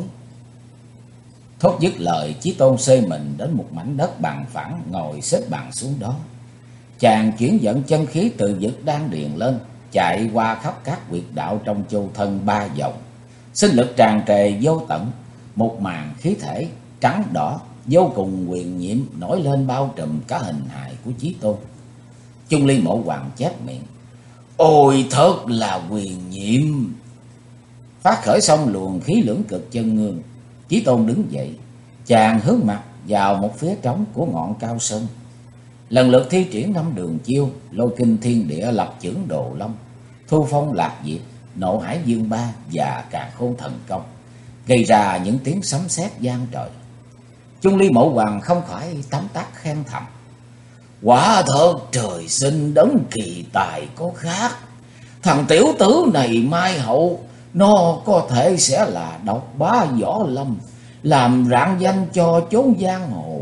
Thốt dứt lời, Chí Tôn xê mình đến một mảnh đất bằng phẳng, ngồi xếp bằng xuống đó. Chàng chuyển dẫn chân khí từ vực đan điền lên, chạy qua khắp các huyệt đạo trong châu thân 3 vòng. Sinh lực tràn trề vô tận, một màn khí thể trắng đỏ vô cùng huyền nhiệm nổi lên bao trùm cả hình hài của Chí Tôn. Chung Ly Mộ Hoàng chép miệng: Ôi thật là huyền nhiệm. Phát khởi xong luồng khí lưỡng cực chân ngương, Chí Tôn đứng dậy, chàng hướng mặt vào một phía trống của ngọn cao sơn, lần lượt thi triển 5 đường chiêu Lôi Kinh Thiên Địa Lập Chưởng Đồ Long, Thu Phong Lạc Diệp, Nộ Hải Dương Ba và Càn Khôn Thần Công, gây ra những tiếng sấm sét vang trời. Chung Ly Mộ Hoàng không khỏi tấm tắc khen thầm: Quả thật trời sinh đấng kỳ tài có khác. Thằng tiểu tử này mai hậu nó có thể sẽ là độc bá võ lâm, làm rạng danh cho chốn giang hồ.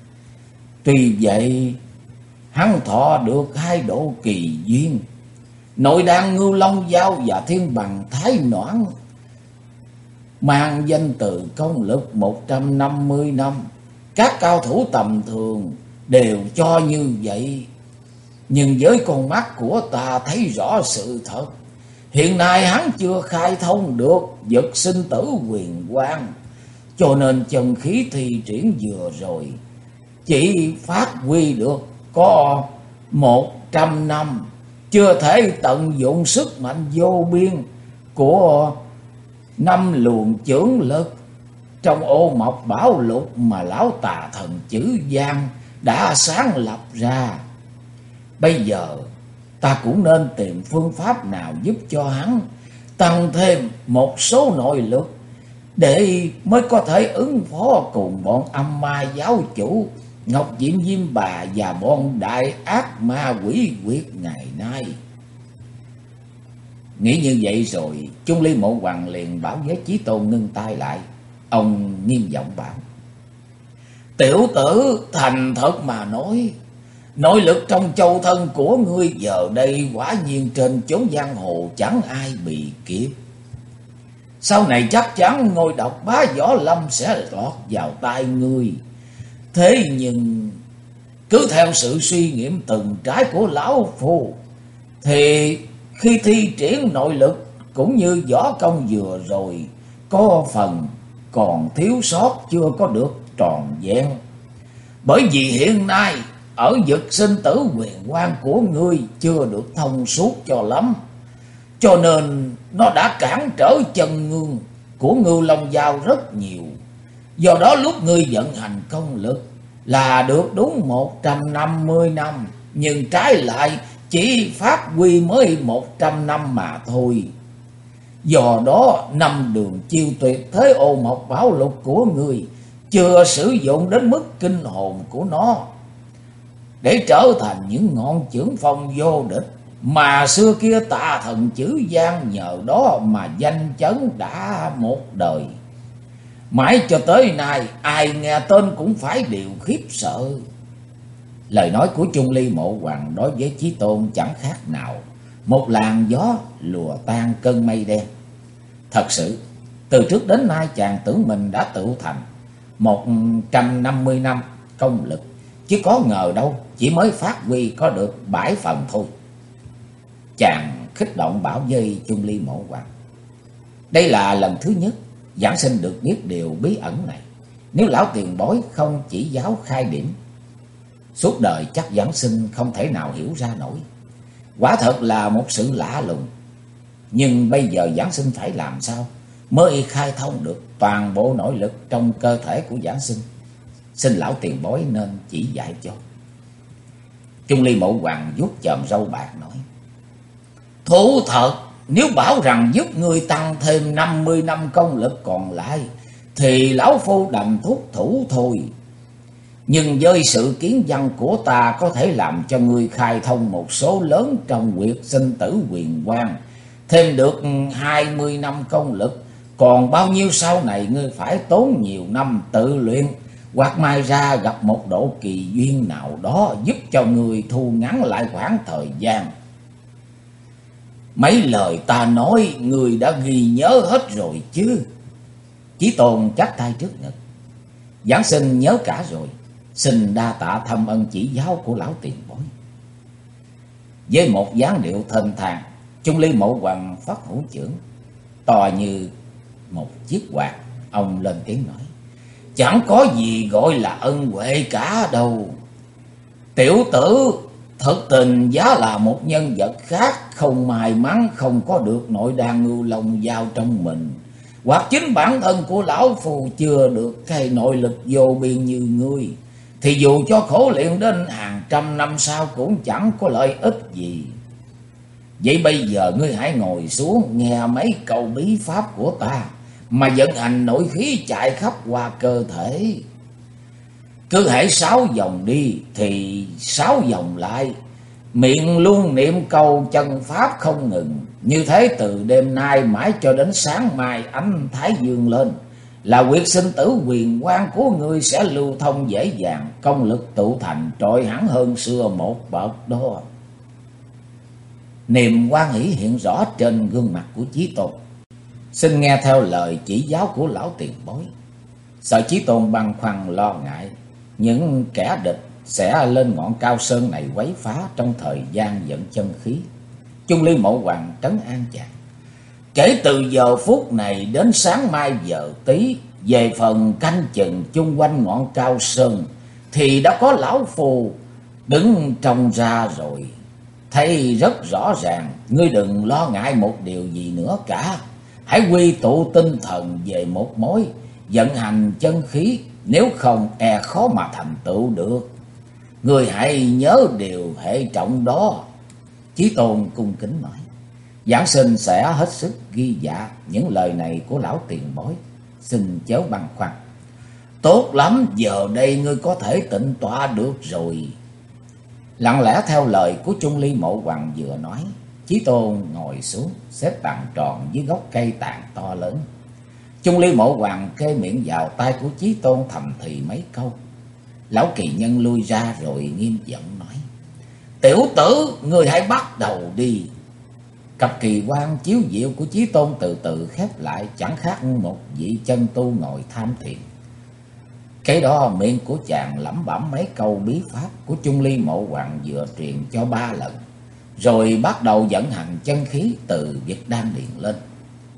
Tuy vậy hắn thọ được 2 độ kỳ duyên, nội đan Ngưu Long Giao và thiên bằng thái nõn, mang danh từ công lực 150 năm. Các cao thủ tầm thường đều cho như vậy, nhưng với con mắt của ta thấy rõ sự thật. Hiện nay hắn chưa khai thông được vật sinh tử huyền quang, cho nên chân khí thi triển vừa rồi chỉ phát huy được có 100 năm, chưa thể tận dụng sức mạnh vô biên của 5 luồng chưởng lực trong ô mộc bảo lục mà lão tà thần chữ Giang đã sáng lập ra. Bây giờ ta cũng nên tìm phương pháp nào giúp cho hắn tăng thêm một số nội lực, để mới có thể ứng phó cùng bọn âm ma giáo chủ Ngọc Diệm Diêm Bà và bọn đại ác ma quỷ quyệt ngày nay. Nghĩ như vậy rồi, Chung Ly Mộ Hoàng liền bảo với Chí Tôn ngưng tay lại. Ông nghiêm giọng bảo: Tiểu tử, thành thật mà nói, nội lực trong châu thân của ngươi giờ đây quả nhiên trên chốn giang hồ chẳng ai bị kịp. Sau này chắc chắn ngôi độc bá võ lâm sẽ lọt vào tay ngươi. Thế nhưng cứ theo sự suy nghiệm từng trái của lão phu, thì khi thi triển nội lực cũng như võ công vừa rồi, có phần còn thiếu sót, chưa có được tròn vẹn. Bởi vì hiện nay ở vực sinh tử huyền quang của ngươi chưa được thông suốt cho lắm, cho nên nó đã cản trở chân ngương của Ngưu Long Giao rất nhiều. Do đó lúc ngươi vận hành công lực là được đúng 150 năm, nhưng trái lại chỉ phát huy mới 100 năm mà thôi. Do đó năm đường chiêu tuyệt thế ô mộc bảo lục của ngươi chưa sử dụng đến mức kinh hồn của nó để trở thành những ngọn chưởng phong vô địch, mà xưa kia Tà Thần Chử Giang nhờ đó mà danh chấn đã một đời. Mãi cho tới nay ai nghe tên cũng phải đều khiếp sợ. Lời nói của Chung Ly Mộ Hoằng đối với Chí Tôn chẳng khác nào một làn gió lùa tan cơn mây đen. Thật sự từ trước đến nay chàng tưởng mình đã tự thành 150 năm công lực, chứ có ngờ đâu chỉ mới phát huy có được 7 phần thôi. Chàng khích động bảo với Chung Ly Mộ Hoằng, đây là lần thứ nhất giảng sinh được biết điều bí ẩn này. Nếu lão tiền bối không chỉ giáo khai điểm, suốt đời chắc giảng sinh không thể nào hiểu ra nổi. Quả thật là một sự lạ lùng. Nhưng bây giờ giảng sinh phải làm sao mới khai thông được toàn bộ nội lực trong cơ thể của giảng sinh? Xin lão tiền bối nên chỉ dạy cho. Chung Ly Mộ Hoằng vuốt chòm râu bạc nói, thú thật, nếu bảo rằng giúp người tăng thêm 50 năm công lực còn lại thì lão phu đành thúc thủ thôi. Nhưng với sự kiến văn của ta có thể làm cho ngươi khai thông một số lớn trong huyệt sinh tử huyền quang, thêm được 20 năm công lực. Còn bao nhiêu sau này ngươi phải tốn nhiều năm tự luyện, hoặc mai ra gặp một độ kỳ duyên nào đó giúp cho ngươi thu ngắn lại khoảng thời gian. Mấy lời ta nói ngươi đã ghi nhớ hết rồi chứ? Chí Tôn chắp tay trước ngực, giảng sinh nhớ cả rồi, xin đa tạ thâm ân chỉ giáo của lão tiền bối. Với một dáng điệu thênh thang, Chung Ly Mộ Hoằng phất hữu chưởng to như một chiếc quạt. Ông lên tiếng nói, chẳng có gì gọi là ân huệ cả đâu. Tiểu tử thật tình giá là một nhân vật khác, không may mắn không có được nội đan Ngưu Long Giao trong mình, hoặc chính bản thân của lão phù chưa được cái nội lực vô biên như ngươi, thì dù cho khổ luyện đến hàng trăm năm sau cũng chẳng có lợi ích gì. Vậy bây giờ ngươi hãy ngồi xuống nghe mấy câu bí pháp của ta, mà vận hành nội khí chạy khắp qua cơ thể. Cứ hãy 6 vòng đi thì 6 vòng lại, miệng luôn niệm câu chân pháp không ngừng. Như thế từ đêm nay mãi cho đến sáng mai ánh thái dương lên là huyệt sinh tử huyền quang của ngươi sẽ lưu thông dễ dàng, công lực tụ thành trội hẳn hơn xưa một bậc đó. Niềm hoan hỷ hiện rõ trên gương mặt của Chí Tôn. Xin nghe theo lời chỉ giáo của lão tiền bối. Sợ Chí Tôn băn khoăn lo ngại những kẻ địch sẽ lên ngọn cao sơn này quấy phá trong thời gian vận chân khí, Chung Ly Mộ Hoằng trấn an chàng, kể từ giờ phút này đến sáng mai giờ tí, về phần canh chừng chung quanh ngọn cao sơn thì đã có lão phù đứng trông ra rồi. Thấy rất rõ ràng, ngươi đừng lo ngại một điều gì nữa cả. Hãy quy tụ tinh thần về một mối, vận hành chân khí, nếu không e khó mà thành tựu được. Ngươi hãy nhớ điều hệ trọng đó. Chí Tôn cung kính nói, giảng sinh sẽ hết sức ghi dạ những lời này của lão tiền bối, xin chớ băn khoăn. Tốt lắm, giờ đây ngươi có thể tịnh tọa được rồi. Lặng lẽ theo lời của Chung Ly Mộ Hoằng vừa nói, Chí Tôn ngồi xuống xếp bằng tròn dưới gốc cây tàn to lớn. Chung Ly Mộ Hoằng kê miệng vào tai của Chí Tôn thầm thì mấy câu. Lão kỳ nhân lui ra rồi nghiêm giọng nói, tiểu tử, ngươi hãy bắt đầu đi. Cặp kỳ quan chiếu diệu của Chí Tôn từ từ khép lại, chẳng khác một vị chân tu ngồi tham thiền. Cái đó miệng của chàng lẩm bẩm mấy câu bí pháp của Chung Ly Mộ Hoằng vừa truyền cho 3 lần, rồi bắt đầu vận hành chân khí từ việc đan điền lên.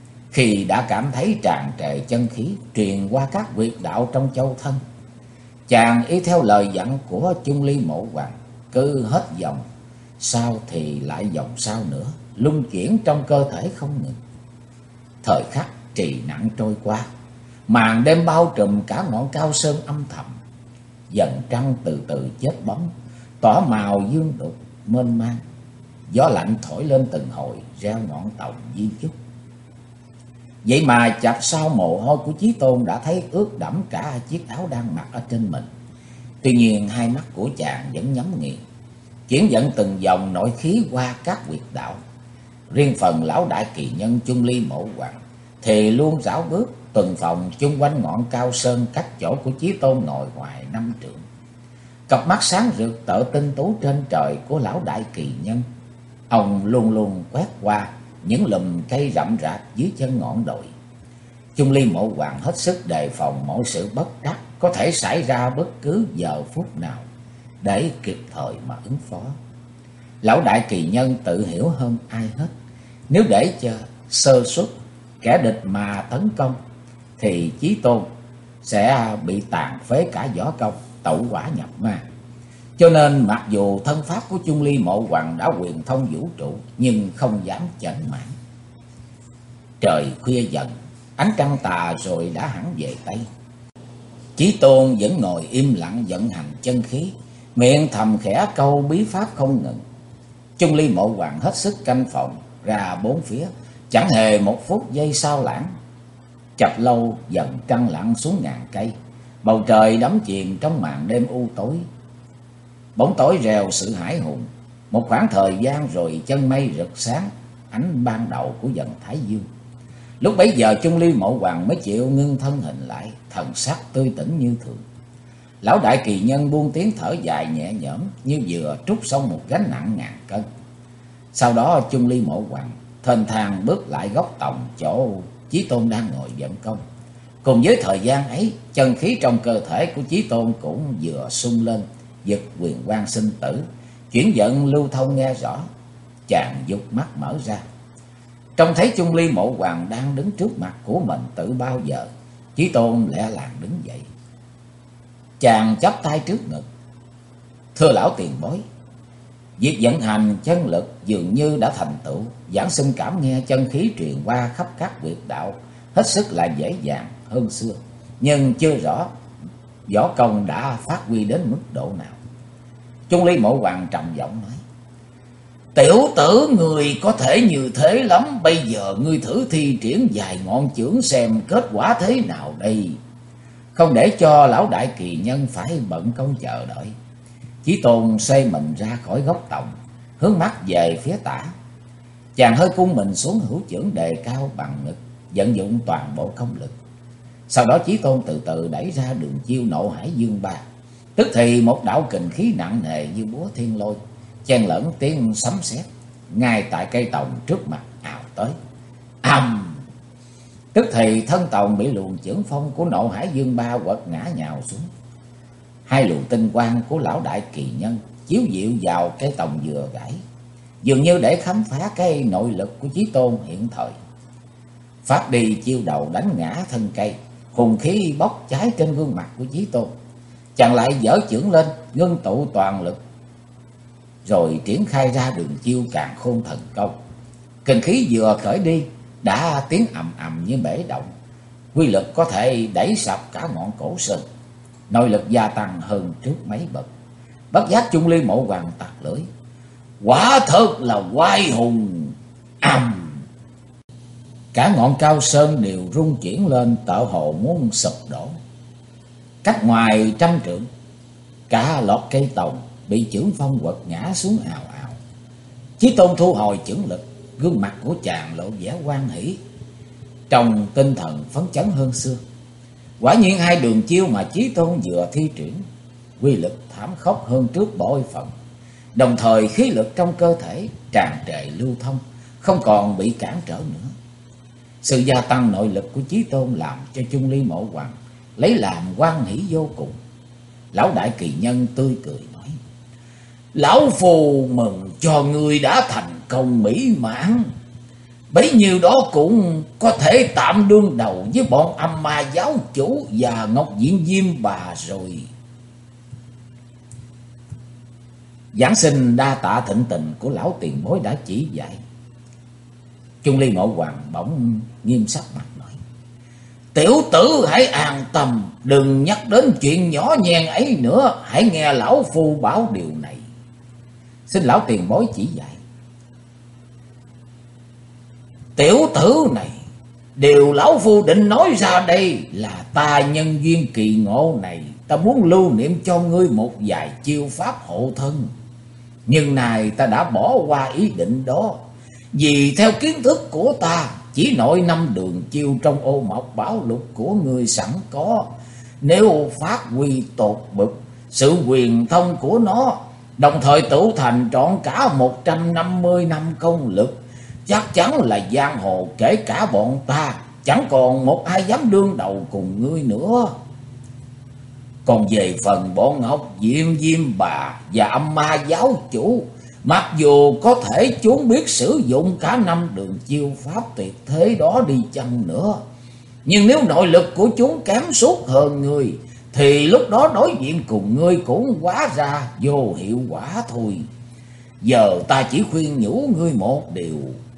Khi đã cảm thấy tràn trề chân khí truyền qua các huyệt đạo trong châu thân, Chàng y theo lời dặn của Chung Ly Mộ Hoàng, cứ hết dòng sau thì lại dòng sau nữa, luân chuyển trong cơ thể không ngừng. Thời khắc trì nặng trôi qua, màn đêm bao trùm cả ngọn cao sơn âm thầm. Dần trăng từ từ chết bóng, tỏ màu dương đục mênh mang. Gió lạnh thổi lên từng hồi, reo ngọn tòng di chúc. Vậy mà chặt sau mồ hôi của Chí Tôn đã thấy ướt đẫm cả chiếc áo đang mặc ở trên mình. Tuy nhiên hai mắt của chàng vẫn nhắm nghiền, chuyển dẫn từng dòng nội khí qua các huyệt đạo. Riêng phần lão đại kỳ nhân Chung Ly Mộ Hoàng thì luôn rảo bước tuần phòng chung quanh ngọn cao sơn cách chỗ của Chí Tôn ngồi ngoài 5 trượng. Cặp mắt sáng rực tợ tinh tú trên trời của lão đại kỳ nhân, ông luôn luôn quét qua những lùm cây rậm rạp dưới chân ngọn đồi. Chung Ly Mộ Hoàng hết sức đề phòng mọi sự bất trắc có thể xảy ra bất cứ giờ phút nào để kịp thời mà ứng phó. Lão đại kỳ nhân tự hiểu hơn ai hết, nếu để cho sơ suất kẻ địch mà tấn công thì Chí Tôn sẽ bị tàn phế cả võ công, tẩu hỏa nhập ma. Cho nên mặc dù thân pháp của Chung Ly Mộ Hoàng đã huyền thông vũ trụ, nhưng không dám chảnh mãn. Trời khuya dần, ánh trăng tà rồi đã hẳn về Tây. Chí Tôn vẫn ngồi im lặng vận hành chân khí, miệng thầm khẽ câu bí pháp không ngừng. Chung Ly Mộ Hoàng hết sức canh phòng ra bốn phía, chẳng hề một phút giây sao lãng. Chập lâu dần trăng lặn xuống ngàn cây, bầu trời đắm chìm trong màn đêm u tối. Bóng tối rèo sự hải hùng. Một khoảng thời gian rồi chân mây rực sáng ánh ban đầu của dần thái dương. Lúc bấy giờ Chung Ly Mộ Hoàng mới chịu ngưng thân hình lại, thần sắc tươi tỉnh như thường. Lão đại kỳ nhân buông tiếng thở dài nhẹ nhõm như vừa trút xong một gánh nặng ngàn cân. Sau đó Chung Ly Mộ Hoàng thênh thang bước lại góc tòng chỗ Chí Tôn đang ngồi vận công. Cùng với thời gian ấy, chân khí trong cơ thể của Chí Tôn cũng vừa sung lên, giật quyền quang sinh tử, chuyển vận lưu thông nghe rõ. Chàng dục mắt mở ra, trông thấy Chung Ly Mộ Hoàng đang đứng trước mặt của mình từ bao giờ. Chí Tôn lẹ làng đứng dậy, chàng chắp tay trước ngực: "Thưa lão tiền bối, việc vận hành chân lực dường như đã thành tựu. Giảng xin cảm nghe chân khí truyền qua khắp các huyệt đạo hết sức là dễ dàng hơn xưa, nhưng chưa rõ võ công đã phát huy đến mức độ nào." Chung Ly Mộ Hoàng trầm giọng nói: "Tiểu tử người có thể như thế lắm, bây giờ ngươi thử thi triển vài ngọn chưởng xem kết quả thế nào đây." Không để cho lão đại kỳ nhân phải bận công chờ đợi, Chí Tôn xoay mình ra khỏi góc tòng, hướng mắt về phía tả. Chàng hơi cung mình xuống hữu chưởng đề cao bằng ngực, vận dụng toàn bộ công lực. Sau đó Chí Tôn từ từ đẩy ra đường chiêu Nộ Hải Dương Ba. Tức thì một đạo kình khí nặng nề như búa thiên lôi, chen lẫn tiếng sấm sét, ngay tại cây tòng trước mặt ào tới. Ầm! Tức thì thân tòng bị luồng chưởng phong của Nộ Hải Dương Ba quật ngã nhào xuống. Hai luồng tinh quang của lão đại kỳ nhân chiếu diệu vào cây tòng vừa gãy, dường như để khám phá cái nội lực của Chí Tôn hiện thời. Phát đi chiêu đầu đánh ngã thân cây, hùng khí bốc cháy trên gương mặt của Chí Tôn. Chàng lại giở chưởng lên, ngưng tụ toàn lực, rồi triển khai ra đường chiêu Càn Khôn Thần Công. Kình khí vừa khởi đi đã tiếng ầm ầm như bể động, quy lực có thể đẩy sập cả ngọn cổ sơn. Nội lực gia tăng hơn trước mấy bậc. Bất giác Chung Ly Mộ Hoàng tặc lưỡi: "Quả thật là oai hùng!" Ầm! Cả ngọn cao sơn đều rung chuyển lên, tựa hồ muốn sụp đổ. Cách ngoài 100 trượng, cả lọt cây tòng bị chưởng phong quật ngã xuống ào ào. Chí Tôn thu hồi chưởng lực, gương mặt của chàng lộ vẻ hoan hỷ, trong tinh thần phấn chấn hơn xưa. Quả nhiên hai đường chiêu mà Chí Tôn vừa thi triển, quy lực thảm khốc hơn trước bội phần. Đồng thời khí lực trong cơ thể tràn trề lưu thông, không còn bị cản trở nữa. Sự gia tăng nội lực của Chí Tôn làm cho Chung Ly Mộ Hoàng lấy làm hoan hỷ vô cùng. Lão đại kỳ nhân tươi cười nói: "Lão phù mừng cho ngươi đã thành công mỹ mãn. Bấy nhiêu đó cũng có thể tạm đương đầu với bọn Âm Ma giáo chủ và Ngọc Diện Diêm Bà rồi." Giảng sinh đa tạ thịnh tình của lão tiền bối đã chỉ dạy. Chung Ly Mộ Hoàng bỗng nghiêm sắc mặt nói: Tiểu tử hãy an tâm, đừng nhắc đến chuyện nhỏ nhen ấy nữa, hãy nghe lão phu bảo điều này. Xin lão tiền bối chỉ dạy. Tiểu tử này, điều lão phu định nói ra đây là ta nhân duyên kỳ ngộ này, ta muốn lưu niệm cho ngươi một vài chiêu pháp hộ thân. Nhưng này ta đã bỏ qua ý định đó, vì theo kiến thức của ta, chỉ nội 5 đường chiêu trong ô mộc bảo lục của ngươi sẵn có. Nếu phát huy tột bực sự quyền thông của nó, đồng thời tụ thành trọn cả 150 năm công lực, chắc chắn là giang hồ kể cả bọn ta chẳng còn một ai dám đương đầu cùng ngươi nữa. Còn về phần bọn Ngọc Diệm Diêm Bà và Âm Ma giáo chủ, mặc dù có thể chúng biết sử dụng cả 5 đường chiêu pháp tuyệt thế đó đi chăng nữa, nhưng nếu nội lực của chúng kém suốt hơn người, thì lúc đó đối diện cùng ngươi cũng hóa ra vô hiệu quả thôi. Giờ ta chỉ khuyên nhủ ngươi một điều,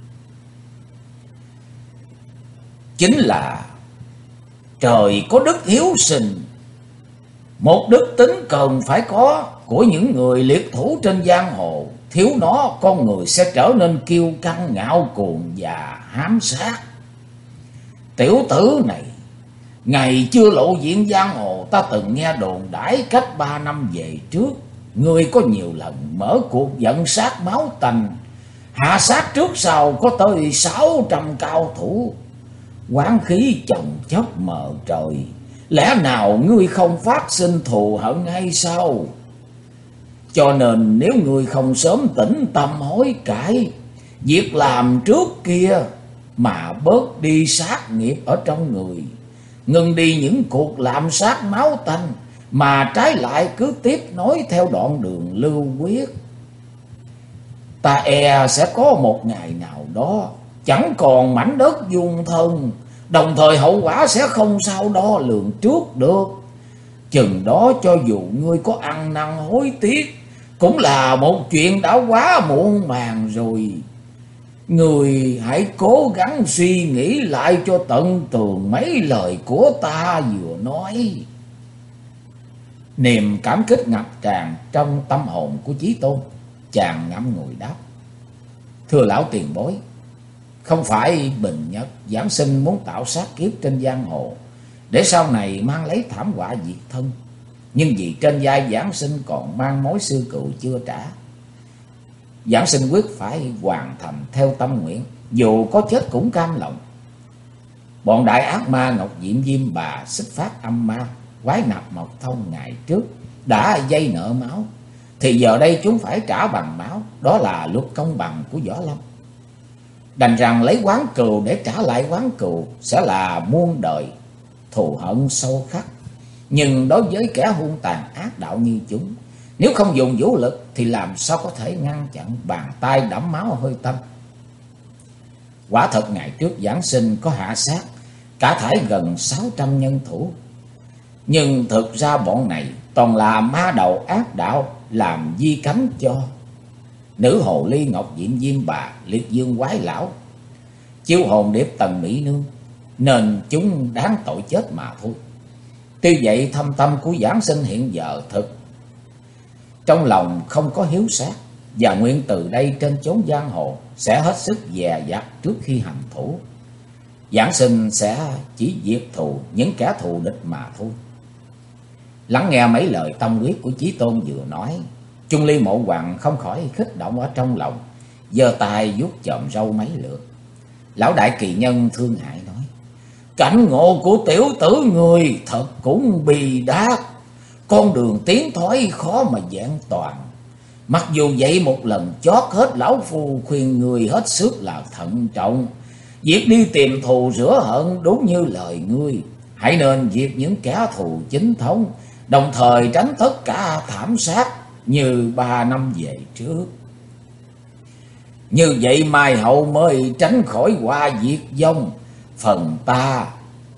chính là trời có đức hiếu sinh. Một đức tính cần phải có của những người liệt thủ trên giang hồ, thiếu nó con người sẽ trở nên kiêu căng ngạo cuồng và hám sát. Tiểu tử này, ngày chưa lộ diện giang hồ, ta từng nghe đồn đãi cách 3 năm về trước, ngươi có nhiều lần mở cuộc giận sát máu tanh, hạ sát trước sau có tới 600 cao thủ, oán khí chồng chất mờ trời. Lẽ nào ngươi không phát sinh thù hận hay sao? Cho nên nếu ngươi không sớm tĩnh tâm hối cải việc làm trước kia, mà bớt đi sát nghiệp ở trong người, ngừng đi những cuộc lạm sát máu tanh, mà trái lại cứ tiếp nối theo đoạn đường lưu quyết, ta e sẽ có một ngày nào đó chẳng còn mảnh đất dung thân, đồng thời hậu quả sẽ không sao đo lường trước được. Chừng đó cho dù ngươi có ăn năn hối tiếc, cũng là một chuyện đã quá muộn màng rồi. Ngươi hãy cố gắng suy nghĩ lại cho tận tường mấy lời của ta vừa nói. Niềm cảm kích ngập tràn trong tâm hồn của Chí Tôn, chàng ngẫm ngùi đáp: Thưa lão tiền bối, không phải Bình Nhật giảng sinh muốn tạo sát kiếp trên giang hồ để sau này mang lấy thảm họa diệt thân, nhưng vì trên vai giảng sinh còn mang mối sư cựu chưa trả, giảng sinh quyết phải hoàn thành theo tâm nguyện, dù có chết cũng cam lòng. Bọn đại ác ma Ngọc Diệm Diêm Bà, Xích Phát Âm Ma, Quái Nạp Mộc Thông ngày trước đã dây nợ máu, thì giờ đây chúng phải trả bằng máu. Đó là luật công bằng của Võ Lâm. Đành rằng lấy oán cừu để trả lại oán cừu sẽ là muôn đời thù hận sâu khắc. Nhưng đối với kẻ hung tàn ác đạo như chúng, nếu không dùng vũ lực thì làm sao có thể ngăn chặn bàn tay đẫm máu hơi tanh. Quả thật ngày trước giảng sinh có hạ sát cả thảy gần 600 nhân thủ, nhưng thực ra bọn này toàn là ma đầu ác đạo làm di cánh cho nữ hồ ly Ngọc Diệm Diêm Bà, Liệt Dương Quái Lão, chiêu hồn điệp Tần Mỹ Nương, nên chúng đáng tội chết mà thôi. Tuy vậy thâm tâm của giảng sinh hiện giờ thực trong lòng không có hiếu sát, và nguyện từ đây trên chốn giang hồ sẽ hết sức dè dặt trước khi hành thủ. Giảng sinh sẽ chỉ diệt thù những kẻ thù địch mà thôi. Lắng nghe mấy lời tâm quyết của Chí Tôn vừa nói, Chung Ly Mộ Hoàng không khỏi kích động ở trong lòng, giơ tay vuốt chòm râu mấy lượt. Lão đại kỳ nhân thương hại nói: Cảnh ngộ của tiểu tử người thật cũng bi đát, con đường tiến thoái khó mà vẹn toàn. Mặc dù vậy một lần chót hết, lão phu khuyên người hết sức là thận trọng. Việc đi tìm thù rửa hận đúng như lời ngươi, hãy nên diệt những kẻ thù chính thống, đồng thời tránh tất cả thảm sát như 3 năm về trước. Như vậy mai hậu mới tránh khỏi họa diệt vong. Phần ta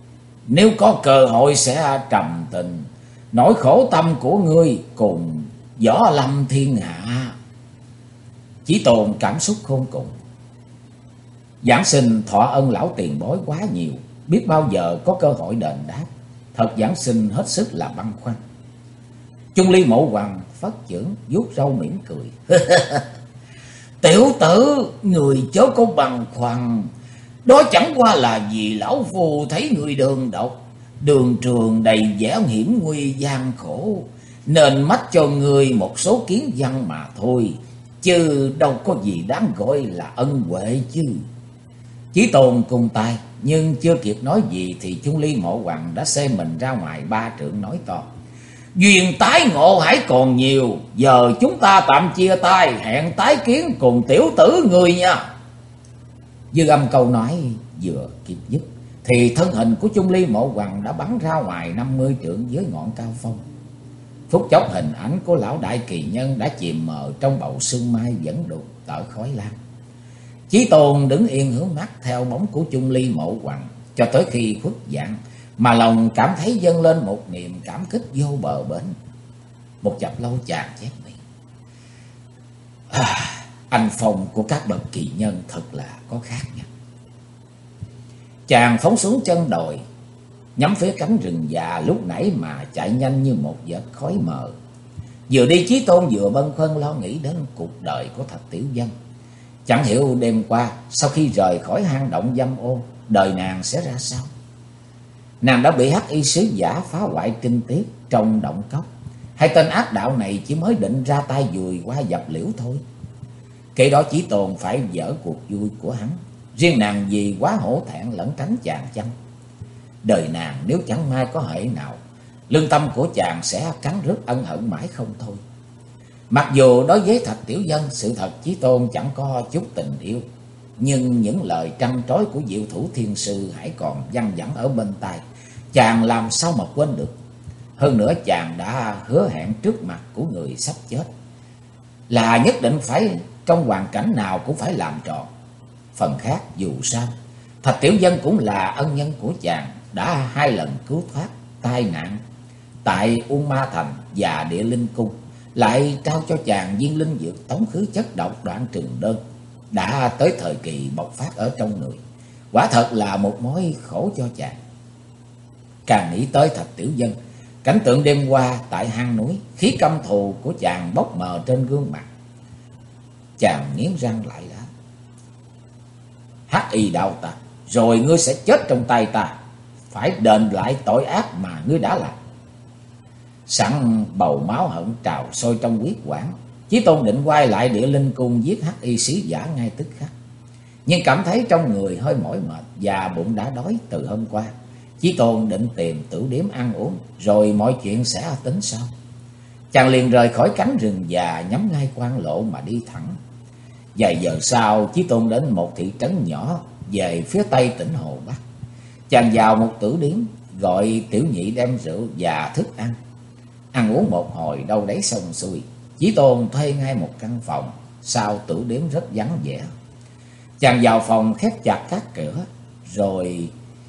nếu có cơ hội sẽ trầm tình, nỗi khổ tâm của ngươi cùng võ lâm thiên hạ. Chí Tôn cảm xúc khôn cùng. Giảng sinh thọ ân lão tiền bối quá nhiều, biết bao giờ có cơ hội đền đáp. Thật giảng sinh hết sức là băn khoăn. Chung Ly Mộ Hoằng phất chưởng vuốt râu mỉm cười. Tiểu tử, người chớ có băn khoăn. Đó chẳng qua là vì lão phu thấy người đường độc, đường trường đầy vẻ hiểm nguy gian khổ, nên mách cho người một số kiến văn mà thôi, chứ đâu có gì đáng gọi là ân huệ chứ. Chí Tôn cung tay, nhưng chưa kịp nói gì thì Chung Ly Mộ Hoằng đã xê mình ra ngoài 3 trượng nói to. Duyên tái ngộ hãy còn nhiều, giờ chúng ta tạm chia tay, hẹn tái kiến cùng tiểu tử người nha. Dư âm câu nói vừa kịp dứt thì thân hình của Chung Ly Mộ Hoằng đã bắn ra ngoài 50 trượng dưới ngọn cao phong. Phút chốc hình ảnh của lão đại kỳ nhân đã chìm mờ trong bầu sương mai vẫn đục tở khói lam. Chí Tôn đứng yên hướng mắt theo bóng của Chung Ly Mộ Hoằng cho tới khi khuất dạng, mà lòng cảm thấy dâng lên một niềm cảm kích vô bờ bến. Một chập lâu chàng chép miệng. Anh phong của các bậc kỳ nhân thật là có khác nha. Chàng phóng xuống chân đồi, nhắm phía cánh rừng già lúc nãy mà chạy nhanh như một vệt khói mờ. Vừa đi Chí Tôn vừa bâng khuâng lo nghĩ đến cuộc đời của Thạch Tiểu Dân. Chẳng hiểu đêm qua sau khi rời khỏi hang động dâm ô, đời nàng sẽ ra sao. Nàng đã bị hắc y sứ giả phá hoại kinh tiết trong động cốc, hay tên ác đạo này chỉ mới định ra tay dùi qua dập liễu thôi. Kể đó Chí Tôn phải dở cuộc vui của hắn, riêng nàng vì quá hổ thẹn lẫn tránh chàng chăng. Đời nàng nếu chẳng may có hệ nào, lương tâm của chàng sẽ cắn rứt ân hận mãi không thôi. Mặc dù đối với Thạch Tiểu Dân, sự thật Chí Tôn chẳng có chút tình yêu, nhưng những lời trăn trối của Diệu Thủ Thiên Sư hãy còn văng vẳng ở bên tai, chàng làm sao mà quên được. Hơn nữa chàng đã hứa hẹn trước mặt của người sắp chết là nhất định phải trong hoàn cảnh nào cũng phải làm tròn. Phần khác dù sao, Thạch Tiểu Dân cũng là ân nhân của chàng, đã 2 lần cứu thoát tai nạn tại Uông Ma Thành và Địa Linh Cung, lại trao cho chàng viên linh dược tống khứ chất độc đoạn trường đơn, đã tới thời kỳ bộc phát ở trong người. Quả thật là một mối khổ cho chàng. Càng nghĩ tới Thạch Tiểu Dân, cảnh tượng đêm qua tại hang núi, khí căm thù của chàng bốc mờ trên gương mặt. Chàng nghiến răng lại đã. Hắc y đạo ta, rồi ngươi sẽ chết trong tay ta, phải đền lại tội ác mà ngươi đã làm. Sẵn bầu máu hận trào sôi trong huyết quản, Chí Tôn định quay lại Địa Linh Cung giết hắc y sứ giả ngay tức khắc, nhưng cảm thấy trong người hơi mỏi mệt và bụng đã đói từ hôm qua. Chí Tôn định tìm tửu điếm ăn uống, rồi mọi chuyện sẽ tính sau. Chàng liền rời khỏi cánh rừng già, nhắm ngay quan lộ mà đi thẳng. Vài giờ sau, Chí Tôn đến một thị trấn nhỏ về phía tây tỉnh Hồ Bắc. Chàng vào một tửu điếm, gọi tiểu nhị đem rượu và thức ăn. Ăn uống một hồi đâu đấy xong xuôi, Chí Tôn thuê ngay một căn phòng sau tửu điếm rất vắng vẻ. Chàng vào phòng khép chặt các cửa, rồi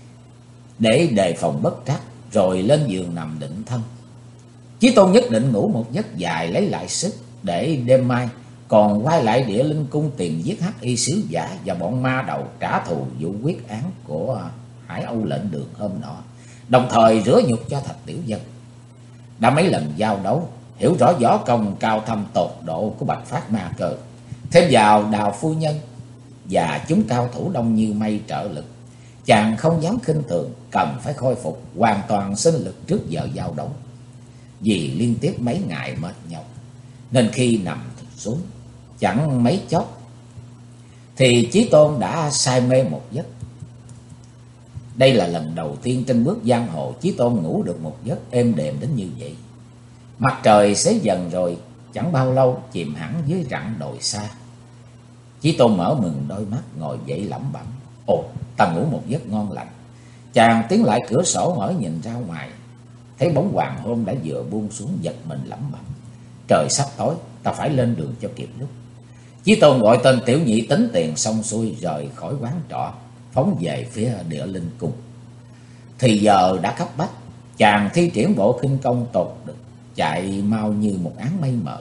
để đề phòng bất trắc, rồi lên giường nằm định thân. Chí Tôn nhất định ngủ một giấc dài lấy lại sức, để đêm mai còn quay lại Địa Linh Cung tìm giết hắc y sứ giả và bọn ma đầu, trả thù vụ quyết án của Hải Âu lệnh đường hôm nọ, đồng thời rửa nhục cho Thạch Tiểu Dân. Đã mấy lần giao đấu, hiểu rõ võ công cao thâm tột độ của Bạch Phát Ma Cơ, thêm vào Đào phu nhân và chúng cao thủ đông như mây trợ lực, chàng không dám khinh thường, cần phải khôi phục hoàn toàn sinh lực trước giờ giao đấu. Vì liên tiếp mấy ngày mệt nhọc, nên khi nằm xuống chẳng mấy chốc thì Chí Tôn đã say mê một giấc. Đây là lần đầu tiên trên bước giang hồ Chí Tôn ngủ được một giấc êm đềm đến như vậy. Mặt trời xế dần rồi, chẳng bao lâu chìm hẳn dưới rặng đồi xa. Chí Tôn mở mừng đôi mắt, ngồi dậy lẩm bẩm: Ồ, ta ngủ một giấc ngon lành. Chàng tiến lại cửa sổ mở nhìn ra ngoài, thấy bóng hoàng hôn đã vừa buông xuống, giật mình lẩm bẩm: Trời sắp tối, ta phải lên đường cho kịp lúc. Chí Tôn gọi tên tiểu nhị tính tiền xong xuôi, rời khỏi quán trọ, phóng về phía Địa Linh Cung. Thì giờ đã cấp bách, chàng thi triển bộ khinh công tột được, chạy mau như một áng mây mờ.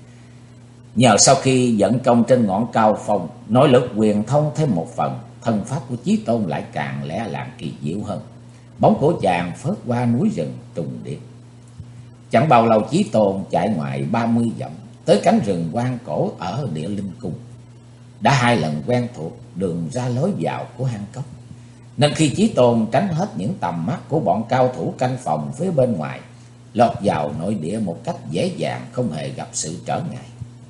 Nhờ sau khi vận công trên ngọn cao phong, nội lực quyền thông thêm một phần, thân pháp của Chí Tôn lại càng lẽ làng kỳ diệu hơn. Bóng của chàng phớt qua núi rừng trùng điệp. Chẳng bao lâu Chí Tôn chạy ngoài 30 dặm tới cánh rừng hoang cổ ở Địa Linh Cung. Đã 2 lần quen thuộc đường ra lối vào của hang cốc, nên khi Chí Tôn tránh hết những tầm mắt của bọn cao thủ canh phòng phía bên ngoài, lọt vào nội địa một cách dễ dàng, không hề gặp sự trở ngại.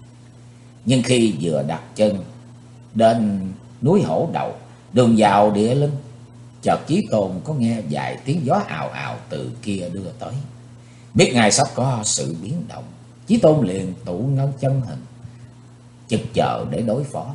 Nhưng khi vừa đặt chân đến núi Hổ Đầu, đường vào Địa Linh, chợt Chí Tôn có nghe vài tiếng gió ào ào từ kia đưa tới. Biết ngay sắp có sự biến động, Chí Tôn liền tụ ngân chân hình, chực chờ để đối phó.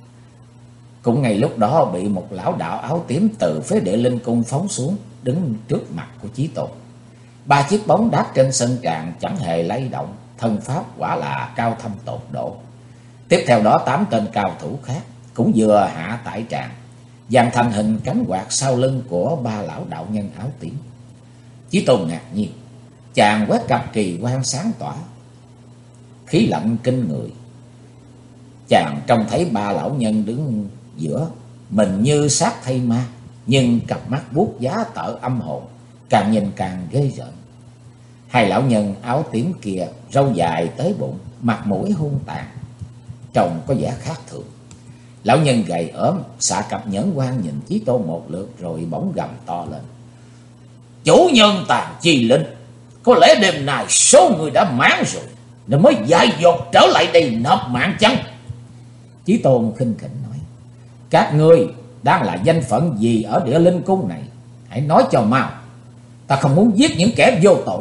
Cũng ngay lúc đó bị một lão đạo áo tím từ phía Địa Linh Cung phóng xuống, đứng trước mặt của Chí Tôn. 3 chiếc bóng đáp trên sân tràng chẳng hề lay động, thân pháp quả là cao thâm tột độ. Tiếp theo đó 8 tên cao thủ khác cũng vừa hạ tại tràng, dàn thành hình cánh quạt sau lưng của 3 lão đạo nhân áo tím. Chí Tôn ngạc nhiên, chàng quét cặp kỳ quan sáng tỏa, khí lạnh kinh người. Chàng trông thấy 3 lão nhân đứng giữa, mình như xác thây ma, nhưng cặp mắt buốt giá tợ âm hồn, càng nhìn càng ghê rợn. 2 lão nhân áo tím kia râu dài tới bụng, mặt mũi hung tàn, trông có vẻ khác thường. Lão nhân gầy ốm xạ cặp nhẫn quan nhìn Chí Tôn một lượt rồi bỗng gầm to lên: "Chủ nhân Tàn Chi Linh, có lẽ đêm nay số người đã mãn rồi, nên mới dại dột trở lại đây nộp mạng chăng?" Chí Tôn khinh khỉnh nói: "Các ngươi đang là danh phận gì ở Địa Linh Cung này? Hãy nói cho mau, ta không muốn giết những kẻ vô tội."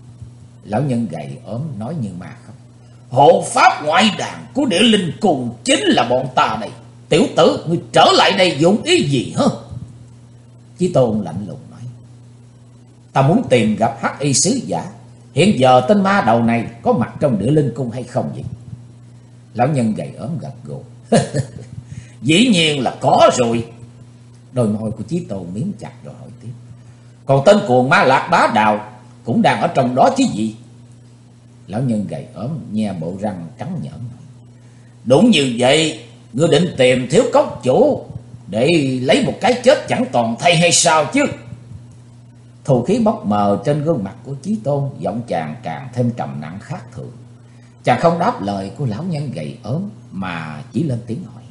Lão nhân gầy ốm nói như ma khóc: "Hộ pháp ngoại đàn của Địa Linh Cung chính là bọn ta đây. Tiểu tử, ngươi trở lại đây dụng ý gì hả?" Chí Tôn lạnh lùng nói: "Ta muốn tìm gặp Hắc Y sứ giả. Hiện giờ tên ma đầu này có mặt trong Địa Linh Cung hay không vậy?" Lão nhân gầy ốm gật gù: "Dĩ nhiên là có rồi." Đôi môi của Chí Tôn miếm chặt rồi hỏi tiếp: "Còn tên cuồng ma Lạc Bá Đào cũng đang ở trong đó chứ gì?" Lão nhân gầy ốm nhe bộ răng cắn nhợn: "Đúng như vậy, ngươi định tìm Thiếu Cốc chủ để lấy một cái chết chẳng toàn thay hay sao chứ?" Thù khí bốc mờ trên gương mặt của Chí Tôn, giọng chàng càng thêm trầm nặng khác thường. Chàng không đáp lời của lão nhân gầy ốm mà chỉ lên tiếng hỏi: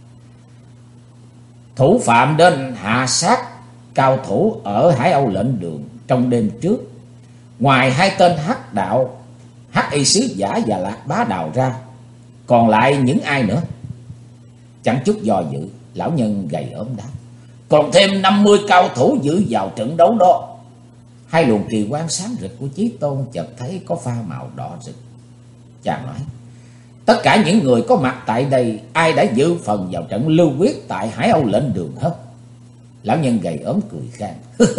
"Thủ phạm đến hạ sát cao thủ ở Hải Âu Lệnh Đường trong đêm trước, ngoài 2 tên Hắc đạo, Hắc Y sứ giả và Lạc Bá Đào ra, còn lại những ai nữa?" Chẳng chút do dự, lão nhân gầy ốm đáp: "Còn thêm 50 cao thủ dự vào trận đấu đó." 2 luồng kỳ quang sáng rực của Chí Tôn chợt thấy có pha màu đỏ rực. Chàng nói: "Tất cả những người có mặt tại đây, ai đã dự phần vào trận lưu quyết tại Hải Âu Lệnh Đường hết?" Lão nhân gầy ốm cười khan: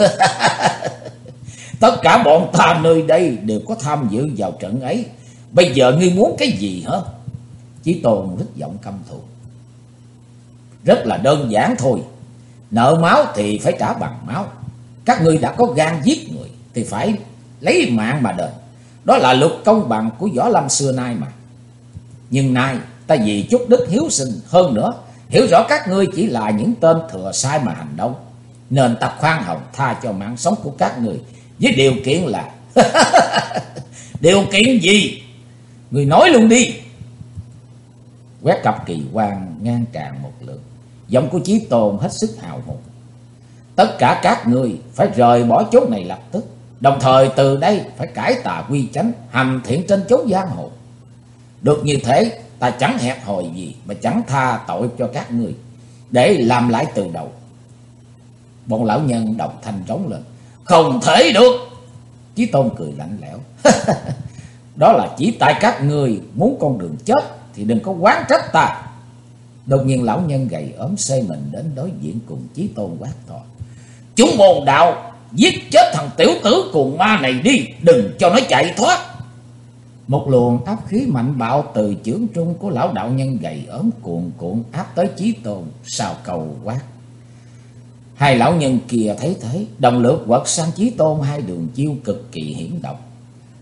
"Tất cả bọn ta nơi đây đều có tham dự vào trận ấy. Bây giờ ngươi muốn cái gì hả?" Chí Tôn rít giọng căm thù: "Rất là đơn giản thôi. Nợ máu thì phải trả bằng máu. Các ngươi đã có gan giết người thì phải lấy mạng mà đền. Đó là luật công bằng của Võ Lâm xưa nay mà. Nhưng nay ta vì chút đức hiếu sinh, hơn nữa hiểu rõ các ngươi chỉ là những tên thừa sai mà hành động, nên ta khoan hồng tha cho mạng sống của các ngươi, với điều kiện là..." "Điều kiện gì? Ngươi nói luôn đi." Quét cặp kỳ quan ngang tràn một lượt, giọng của Chí Tôn hết sức hào hùng: "Tất cả các ngươi phải rời bỏ chốn này lập tức, đồng thời từ đây phải cải tà quy chánh, hành thiện trên chốn giang hồ. Được như thế, ta chẳng hẹp hòi gì mà chẳng tha tội cho các ngươi, để làm lại từ đầu." Bọn lão nhân đồng thanh rống lên: "Không thể được!" Chí Tôn cười lạnh lẽo: "Đó là chỉ tại các ngươi muốn con đường chết thì đừng có oán trách ta." Đột nhiên lão nhân gầy ốm xê mình đến đối diện cùng Chí Tôn quát to: "Chúng môn đạo, giết chết thằng tiểu tử cuồng ma này đi, đừng cho nó chạy thoát." Một luồng áp khí mạnh bạo từ chưởng trung của lão đạo nhân gầy ốm cuồn cuộn áp tới Chí Tôn, sao cầu quát. 2 lão nhân kia thấy thế, đồng lượt quật sang Chí Tôn 2 đường chiêu cực kỳ hiểm độc.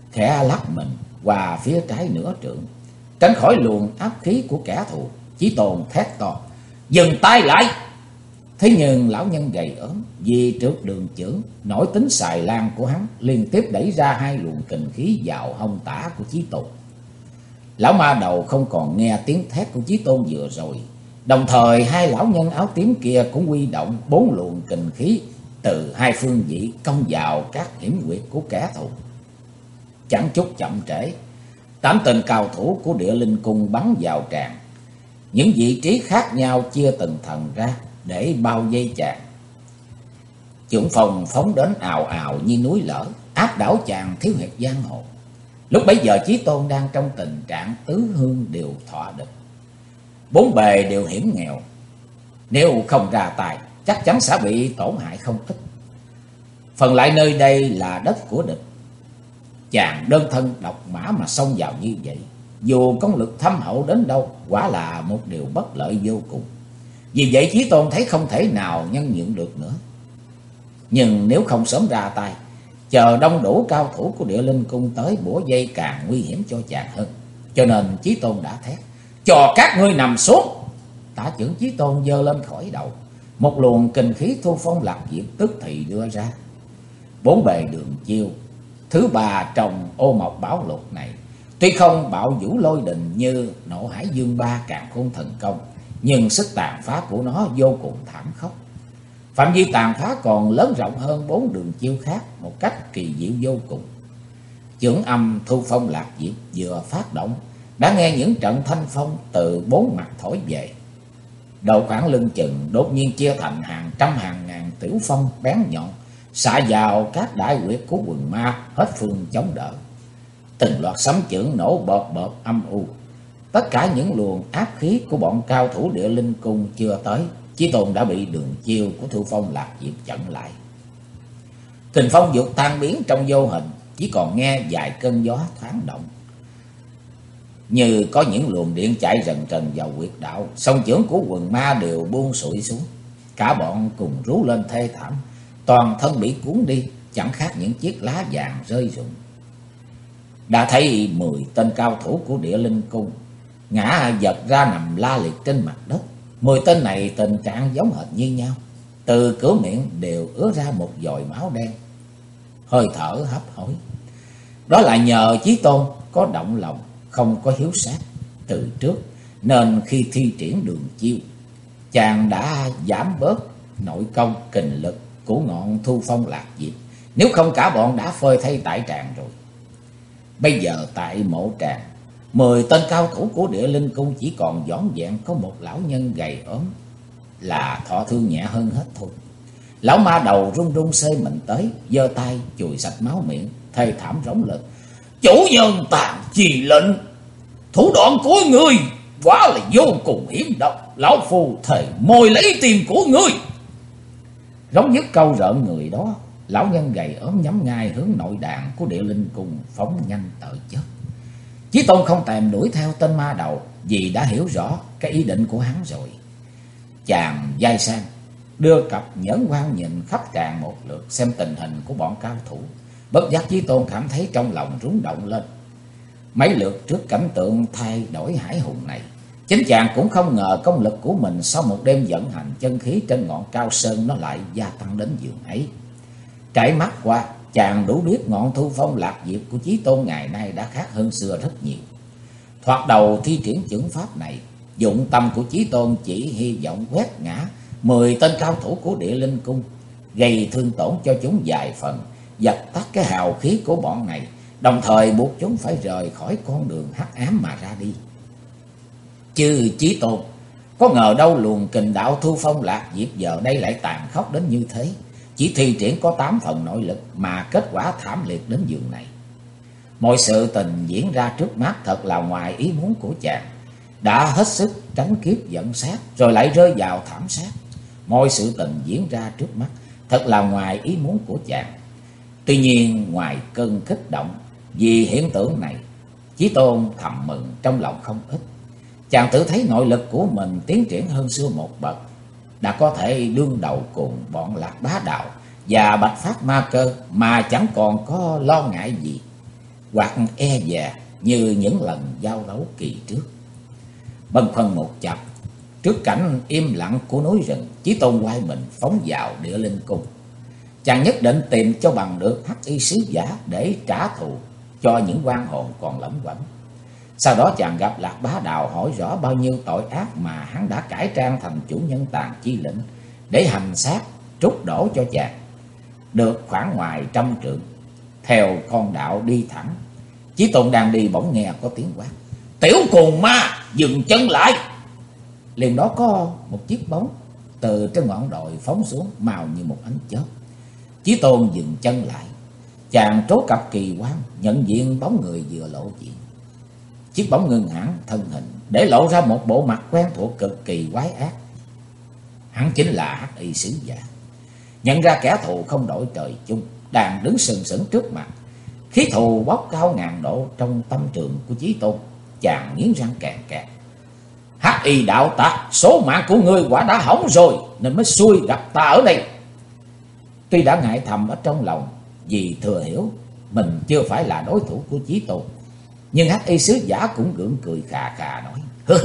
khẽ lắc mình qua phía trái nửa trượng, tránh khỏi luồng áp khí của kẻ thù. Chí Tôn thét to: "Dừng tay lại!" Thế nhưng lão nhân gầy ốm vì trước đường chưởng nổi tính xài lan của hắn liên tiếp đẩy ra hai luồng kình khí vào hông tả của Chí Tôn. Lão ma đầu không còn nghe tiếng thét của Chí Tôn vừa rồi. Đồng thời hai lão nhân áo tím kia cũng huy động 4 luồng kình khí từ hai phương vị công vào các hiểm huyệt của kẻ thù. Chẳng chút chậm trễ, 8 tên cao thủ của Địa Linh Cung bắn vào tràng. Những vị trí khác nhau chia từng thần ra để bao vây chàng. Chưởng phong phóng đến ào ào như núi lở, áp đảo chàng thiếu hiệp giang hồ. Lúc bấy giờ Chí Tôn đang trong tình trạng tứ hương đều thọ địch, bốn bề đều hiểm nghèo. Nếu không ra tài chắc chắn sẽ bị tổn hại không ít. Phần lại nơi đây là đất của địch, chàng đơn thân độc mã mà xông vào như vậy, dù công lực thâm hậu đến đâu, quả là một điều bất lợi vô cùng. Vì vậy Chí Tôn thấy không thể nào nhân nhượng được nữa. Nhưng nếu không sớm ra tay, chờ đông đủ cao thủ của Địa Linh Cung tới bủa vây càng nguy hiểm cho chàng hơn. Cho nên Chí Tôn đã thét: "Cho các ngươi nằm xuống!" Tả chưởng Chí Tôn giơ lên khỏi đầu, một luồng kình khí thu phong lạc diệp tức thì đưa ra. Bốn bề đường chiêu thứ ba trong Ô Mộc Bảo Lục này, tuy không bạo vũ lôi đình như Nộ Hải Dương Ba Càn Khôn Thần Công, nhưng sức tàn phá của nó vô cùng thảm khốc. Phạm vi tàn phá còn lớn rộng hơn 4 đường chiêu khác một cách kỳ diệu vô cùng. Chưởng âm thu phong lạc diệp vừa phát động, đã nghe những trận thanh phong từ 4 mặt thổi về. Đầu khoảng lưng chừng đột nhiên chia thành hàng trăm hàng ngàn tiểu phong bén nhọn, xạ vào các đại huyệt của quần ma hết phương chống đỡ. Từng loạt sấm chưởng nổ bợp bợp âm u. Tất cả những luồng áp khí của bọn cao thủ Địa Linh Cung chưa tới, Chí Tôn đã bị đường chiêu của thu phong lạc diệp chặn lại. Kình phong dục tan biến trong vô hình, chỉ còn nghe vài cơn gió thoáng động, như có những luồng điện chạy rần rần vào huyệt đạo. Song chưởng của quần ma đều buông sụi xuống, cả bọn cùng rú lên thê thảm, toàn thân bị cuốn đi, chẳng khác những chiếc lá vàng rơi rụng. Đã thấy 10 tên cao thủ của Địa Linh Cung ngã vật ra nằm la liệt trên mặt đất. 10 tên này tình trạng giống hệt như nhau, từ cửa miệng đều ứa ra một dòi máu đen, hơi thở hấp hối. Đó là nhờ Chí Tôn có động lòng, không có hiếu sát từ trước, nên khi thi triển đường chiêu, chàng đã giảm bớt nội công kình lực của ngọn thu phong lạc diệp. Nếu không cả bọn đã phơi thay tại tràng rồi. Bây giờ tại mộ tràng, 10 tên cao thủ của Địa Linh Cung chỉ còn vỏn vẹn có một lão nhân gầy ốm là thọ thương nhẹ hơn hết thôi. Lão ma đầu run run xê mình tới, giơ tay chùi sạch máu miệng, thê thảm rống lên: "Chủ nhân tàn trì lệnh, thủ đoạn của ngươi quá là vô cùng hiểm độc. Lão phu thề mồi lấy tiền của ngươi." Rống dứt câu rợn người đó, lão nhân gầy ốm nhắm ngay hướng nội đàn của Địa Linh Cung phóng nhanh tợ chết. Chí Tôn không thèm đuổi theo tên ma đầu, vì đã hiểu rõ cái ý định của hắn rồi. Chàng vai sang đưa cặp nhẫn quan nhìn khắp tràng một lượt, xem tình hình của bọn cao thủ. Bất giác Chí Tôn cảm thấy trong lòng rúng động lên. Mấy lượt trước cảnh tượng thay đổi hải hùng này, chính chàng cũng không ngờ công lực của mình sau một đêm vận hành chân khí trên ngọn cao sơn nó lại gia tăng đến giường ấy. Trải mắt qua, chàng đủ biết ngọn thu phong lạc diệp của Chí Tôn ngày nay đã khác hơn xưa rất nhiều. Thoạt đầu thi triển chưởng pháp này, dụng tâm của Chí Tôn chỉ hy vọng quét ngã 10 tên cao thủ của Địa Linh Cung, gây thương tổn cho chúng vài phần, dập tắt cái hào khí của bọn này, đồng thời buộc chúng phải rời khỏi con đường hắc ám mà ra đi. Chứ Chí Tôn có ngờ đâu luồng kình đạo thu phong lạc diệp giờ đây lại tàn khốc đến như thế. Chỉ thi triển có 8 phần nội lực mà kết quả thảm liệt đến giường này. Mọi sự tình diễn ra trước mắt thật là ngoài ý muốn của chàng. Đã hết sức tránh kiếp giận sát, rồi lại rơi vào thảm sát. Mọi sự tình diễn ra trước mắt thật là ngoài ý muốn của chàng. Tuy nhiên ngoài cơn kích động vì hiện tượng này, Chí Tôn thầm mừng trong lòng không ít. Chàng tự thấy nội lực của mình tiến triển hơn xưa một bậc, đã có thể đương đầu cùng bọn Lạc Bá Đạo và Bạch Phát Ma Cơ mà chẳng còn có lo ngại gì. hoặc e dè như những lần giao đấu kỳ trước. Bâng khuâng một chập trước cảnh im lặng của núi rừng, Chí Tôn quay mình phóng vào Địa Linh Cung. Chàng nhất định tìm cho bằng được Hắc Y sứ giả để trả thù cho những oan hồn còn lẩm quẩm. Sau đó chàng gặp Lạc Bá Đào, hỏi rõ bao nhiêu tội ác mà hắn đã cải trang thành chủ nhân tàn chi lĩnh để hành xác trút đổ cho chàng. Được khoảng ngoài 100 trượng, theo con đạo đi thẳng, Chí Tôn đang đi bỗng nghe có tiếng quát: "Tiểu cuồng ma, dừng chân lại!" Liền đó có một chiếc bóng từ trên ngọn đồi phóng xuống, màu như một ánh chớp. Chí Tôn dừng chân lại, chàng trố cặp kỳ quan, nhận diện bóng người vừa lộ diện. Chiếc bóng ngưng hẳn thân hình, để lộ ra một bộ mặt quen thuộc cực kỳ quái ác. Hắn chính là Hắc Y sứ giả. Nhận ra kẻ thù không đổi trời chung đang đứng sừng sững trước mặt, khí thù bốc cao ngàn độ trong tâm trường của Chí Tôn. Chàng nghiến răng kẹt kẹt: "Hắc Y đạo tặc, số mạng của ngươi quả đã hỏng rồi, nên mới xui gặp ta ở đây." Tuy đã ngại thầm ở trong lòng, vì thừa hiểu mình chưa phải là đối thủ của Chí Tôn, nhưng Hắc Y sứ giả cũng gượng cười khà khà nói: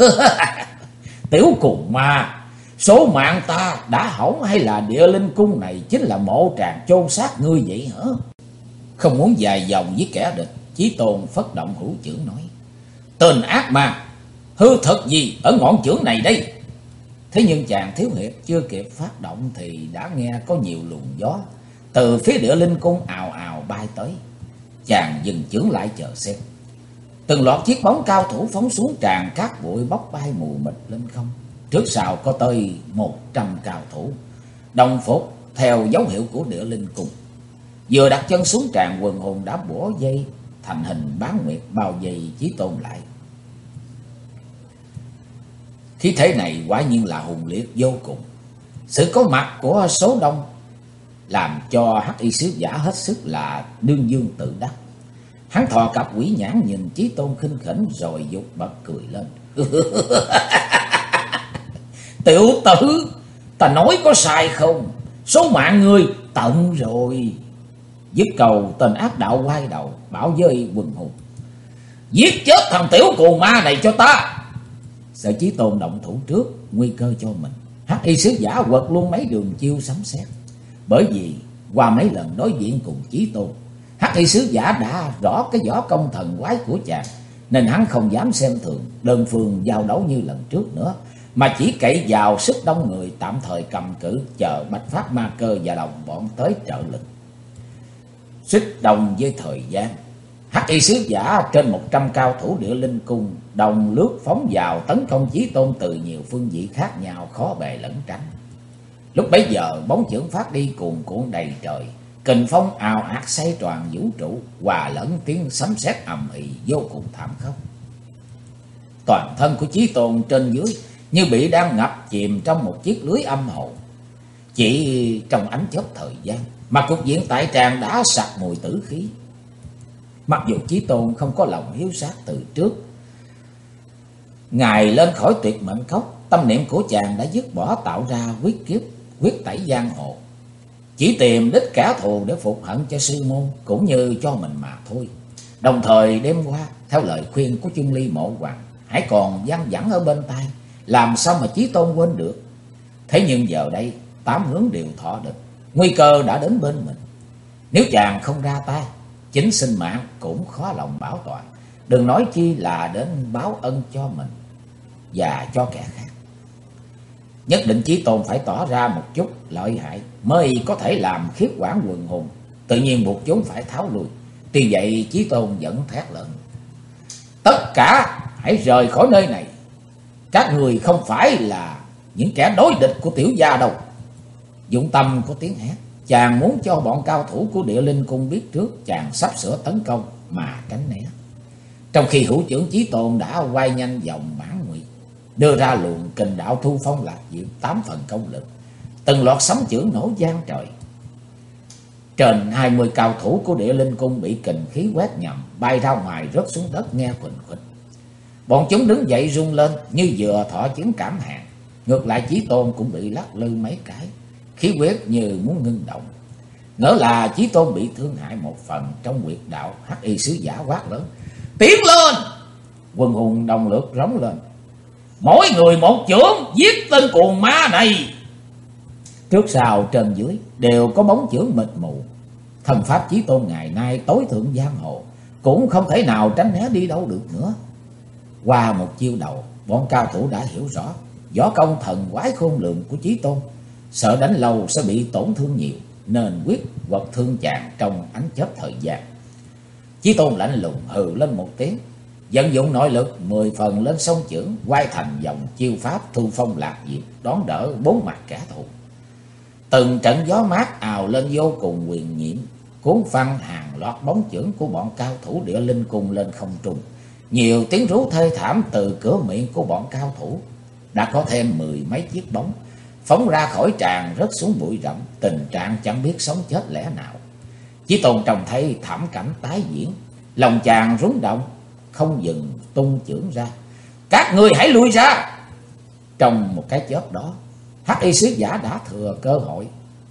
"Tiểu cuồng ma, số mạng ta đã hỏng hay là Địa Linh Cung này chính là mộ tràng chôn xác ngươi vậy hả?" Không muốn dài dòng với kẻ địch, Chí Tôn phất động hữu chưởng nói: "Tên ác ma, hư thật gì ở ngọn chưởng này đây?" Thế nhưng chàng thiếu hiệp chưa kịp phát động thì đã nghe có nhiều luồng gió từ phía Địa Linh Cung ào ào bay tới. Chàng dừng chưởng lại chờ xem. Từng loạt chiếc bóng cao thủ phóng xuống tràn cát bụi bốc bay mù mịt lên không. Trước sau có tới 100 cao thủ đồng phục theo dấu hiệu của Địa Linh Cung. Vừa đặt chân xuống tràn, quần hồn đã bủa dây thành hình bán nguyệt bao vây Chí Tôn lại. Khí thế này quả nhiên là hùng liệt vô cùng. Sự có mặt của số đông làm cho Hắc Y sứ giả hết sức là đương dương tự đắc. Hắn thò cặp quỷ nhãn nhìn Chí Tôn khinh khỉnh rồi dục bật cười lên: "Tiểu tử, ta nói có sai không? Số mạng ngươi tận rồi." Dứt câu, tên ác đạo quay đầu bảo với quần hùng: "Giết chết thằng tiểu cuồng ma này cho ta!" Sợ Chí Tôn động thủ trước, nguy cơ cho mình, Hắc Y sứ giả quật luôn mấy đường chiêu sấm sét. Bởi vì qua mấy lần đối diện cùng Chí Tôn, Hắc Y sứ giả đã rõ cái võ công thần quái của chàng, nên hắn không dám xem thường đơn phương giao đấu như lần trước nữa, mà chỉ cậy vào sức đông người tạm thời cầm cự, chờ Bạch Phát Ma Cơ và đồng bọn tới trợ lực. Xích đồng với thời gian, Hắc Y sứ giả trên 100 cao thủ Địa Linh Cung đồng lướt phóng vào tấn công Chí Tôn từ nhiều phương vị khác nhau, khó bề lẫn tránh. Lúc bấy giờ bóng chưởng phát đi cuồn cuộn đầy trời, kình phong ào ạt xoay tròn vũ trụ, hòa lẫn tiếng sấm sét ầm ĩ vô cùng thảm khốc. Toàn thân của Chí Tôn trên dưới như bị đang ngập chìm trong một chiếc lưới âm hồ. Chỉ trong ánh chớp thời gian mà cục diện tại tràng đã sặc mùi tử khí. Mặc dù Chí Tôn không có lòng hiếu sát từ trước, ngài lên khỏi tuyệt mệnh cốc, tâm niệm của chàng đã dứt bỏ tạo ra quyết kiếp, quyết tẩy giang hồ, chỉ tìm đích kẻ thù để phục hận cho sư môn cũng như cho mình mà thôi. Đồng thời đêm qua, theo lời khuyên của Chung Ly Mộ Hoàng, hãy còn văng vẳng ở bên tai, làm sao mà Chí Tôn quên được. Thế nhưng giờ đây, 8 hướng đều thọ địch, nguy cơ đã đến bên mình. Nếu chàng không ra tay, chính sinh mạng cũng khó lòng bảo toàn, đừng nói chi là đến báo ân cho mình và cho kẻ khác. Nhất định Chí Tôn phải tỏ ra một chút lợi hại mới có thể làm khiếp quản quần hùng, tự nhiên buộc chúng phải tháo lui. Tuy vậy Chí Tôn vẫn thét lớn: "Tất cả hãy rời khỏi nơi này, các người không phải là những kẻ đối địch của tiểu gia đâu." Dụng tâm có tiếng hét, chàng muốn cho bọn cao thủ của Địa Linh Cung biết trước chàng sắp sửa tấn công mà tránh né. Trong khi hữu trưởng Chí Tôn đã quay nhanh vòng mãn nguyệt, đưa ra luồng kình đạo thu phong lạc diệu 8 phần công lực, từng loạt sấm chưởng nổ vang trời. Trên 20 cao thủ của Địa Linh Cung bị kình khí quét nhầm, bay ra ngoài rớt xuống đất nghe khuỳnh khuỳnh. Bọn chúng đứng dậy rung lên như vừa thọ chứng cảm hạn. Ngược lại Chí Tôn cũng bị lắc lư mấy cái, khí huyết như muốn ngưng động. Ngỡ là Chí Tôn bị thương hại một phần trong huyệt đạo, Hắc Y sứ giả quát lớn: tiến lên! Quần hùng đồng lượt rống lên: mỗi người một chưởng, giết tên cuồng ma này! Trước sau trên dưới đều có bóng chưởng mịt mù. Thần pháp Chí Tôn ngày nay tối thượng giang hồ, cũng không thể nào tránh né đi đâu được nữa. Qua một chiêu đầu, bọn cao thủ đã hiểu rõ võ công thần quái khôn lường của Chí Tôn, sợ đánh lâu sẽ bị tổn thương nhiều, nên quyết quật thương chàng trong ánh chớp thời gian. Chí Tôn lạnh lùng hừ lên một tiếng, vận dụng nội lực 10 phần lên song chưởng, quay thành dòng chiêu pháp thu phong lạc diệp, đón đỡ bốn mặt kẻ thù. Từng trận gió mát ào lên vô cùng huyền nhiệm, cuốn phăng hàng loạt bóng chưởng của bọn cao thủ Địa Linh Cung lên không trung. Nhiều tiếng rú thê thảm từ cửa miệng của bọn cao thủ. Đã có thêm 10 mấy chiếc bóng phóng ra khỏi tràng, rớt xuống bụi rậm, tình trạng chẳng biết sống chết lẽ nào. Chí Tôn trông thấy thảm cảnh tái diễn, lòng chàng rúng động, không dừng tung chưởng ra: các ngươi hãy lui ra! Trong một cái chớp đó, Hắc Y sứ giả đã thừa cơ hội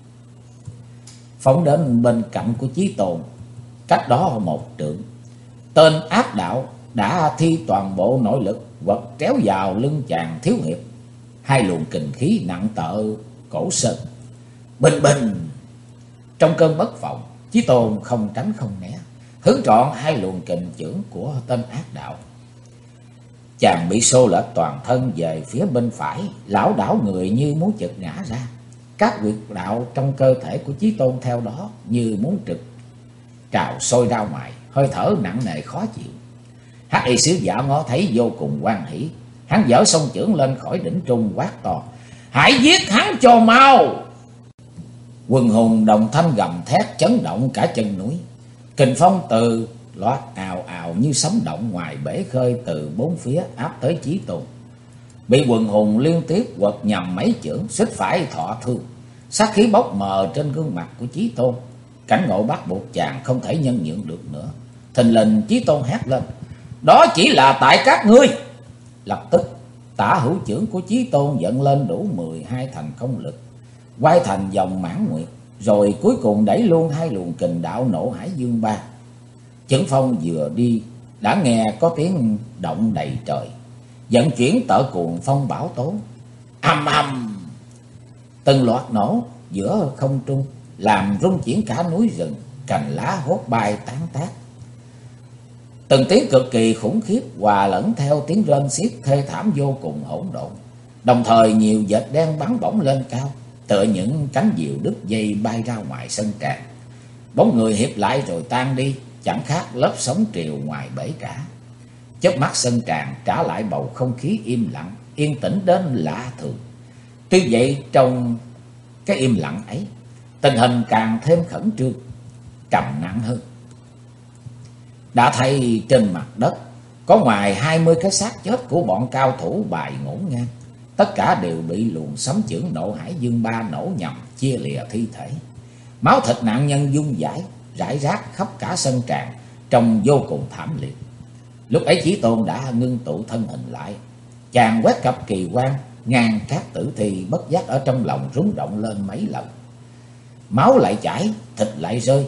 phóng đến bên cạnh của Chí Tôn, cách đó một trượng. Tên ác đạo đã thi toàn bộ nội lực quật tréo vào lưng chàng thiếu hiệp. Hai luồng kình khí nặng tợ cổ sơn. Bình bình! Trong cơn bất phòng, Chí Tôn không tránh không né, hướng trọn hai luồng kình chưởng của tên ác đạo. Chàng bị xô lệch toàn thân về phía bên phải, lảo đảo người như muốn chực ngã ra. Các huyệt đạo trong cơ thể của Chí Tôn theo đó như muốn trực trào sôi ra ngoài, hơi thở nặng nề khó chịu. Hắc Y sứ giả ngó thấy vô cùng hoan hỉ, hắn giở song chưởng lên khỏi đỉnh trung quát to: hãy giết hắn cho mau! Quần hùng đồng thanh gầm thét chấn động cả chân núi. Kình phong từ loạt ào ào như sấm động ngoài bể khơi từ bốn phía áp tới Chí Tôn. Bị quần hùng liên tiếp quật nhằm mấy chưởng, suýt phải thọ thương. Sát khí bốc mờ trên gương mặt của Chí Tôn. Cảnh ngộ bắt buộc chàng không thể nhân nhượng được nữa. Thình lình Chí Tôn hét lên: đó chỉ là tại các ngươi! Lập tức tả hữu chưởng của Chí Tôn dẫn lên đủ 12 thành công lực, quay thành dòng mãn nguyệt, rồi cuối cùng đẩy luôn hai luồng kình đạo nộ hải dương ba. Chưởng phong vừa đi đã nghe có tiếng động đầy trời, vận chuyển tợ cuồng phong bão tố. Ầm ầm! Từng loạt nổ giữa không trung làm rung chuyển cả núi rừng, cành lá hốt bay tán tác. Từng tiếng cực kỳ khủng khiếp hòa lẫn theo tiếng rên xiết thê thảm vô cùng hỗn độn. Đồng thời nhiều vệt đen bắn bổng lên cao, tựa những cánh diều đứt dây bay ra ngoài sân tràng. Bóng người hiệp lại rồi tan đi, chẳng khác lớp sóng triều ngoài bể cả. Chớp mắt sân tràng trả lại bầu không khí im lặng, yên tĩnh đến lạ thường. Tuy vậy trong cái im lặng ấy, tình hình càng thêm khẩn trương, trầm nặng hơn. Đã thấy trên mặt đất có ngoài 20 cái xác chết của bọn cao thủ bài ngổn ngang. Tất cả đều bị luồng sấm chưởng nộ hải dương ba nổ nhằm chia lìa thi thể. Máu thịt nạn nhân dung dãi rải rác khắp cả sân tràng, trông vô cùng thảm liệt. Lúc ấy Chí Tôn đã ngưng tụ thân hình lại. Chàng quét cặp kỳ quan ngang các tử thi, bất giác ở trong lòng rung động lên mấy lần. Máu lại chảy, thịt lại rơi.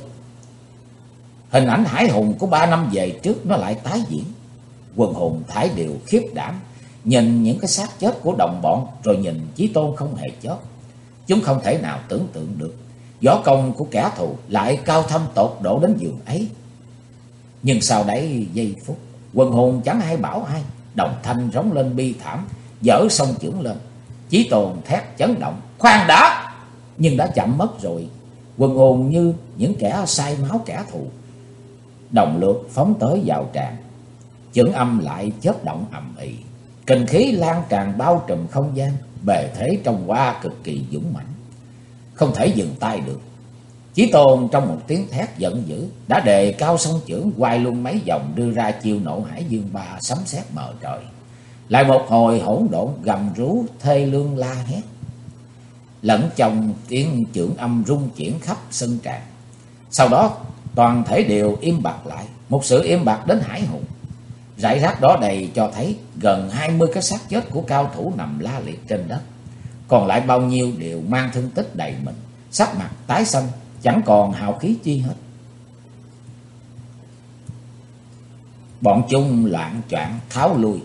Hình ảnh hải hùng của 3 năm về trước nó lại tái diễn. Quần hùng thải đều khiếp đảm, nhìn những cái xác chết của đồng bọn, rồi nhìn Chí Tôn không hề chết. Chúng không thể nào tưởng tượng được võ công của kẻ thù lại cao thâm tột độ đến giường ấy. Nhưng sau đấy giây phút, quần hùng chẳng ai bảo ai, đồng thanh rống lên bi thảm, giở song chưởng lên. Chí Tôn thét chấn động: khoan đã! Nhưng đã chậm mất rồi. Quần hùng như những kẻ say máu kẻ thù đồng lượt phóng tới vào tràng. Chưởng âm lại chớp động ầm ĩ, kình khí lan tràn bao trùm không gian, bề thế trông qua cực kỳ dũng mãnh, không thể dừng tay được. Chí Tôn trong một tiếng thét giận dữ đã đề cao song chưởng, quay luôn mấy vòng đưa ra chiêu nộ hải dương ba sấm sét mờ trời. Lại một hồi hỗn độn gầm rú thê lương la hét, lẫn trong tiếng chưởng âm rung chuyển khắp sân tràng. Sau đó toàn thể đều im bặt lại, một sự im bặt đến hải hùng. Rải rác đó đầy cho thấy gần 20 cái xác chết của cao thủ nằm la liệt trên đất. Còn lại bao nhiêu đều mang thương tích đầy mình, sắc mặt tái xanh, chẳng còn hào khí chi hết. Bọn chúng loạng choạng tháo lui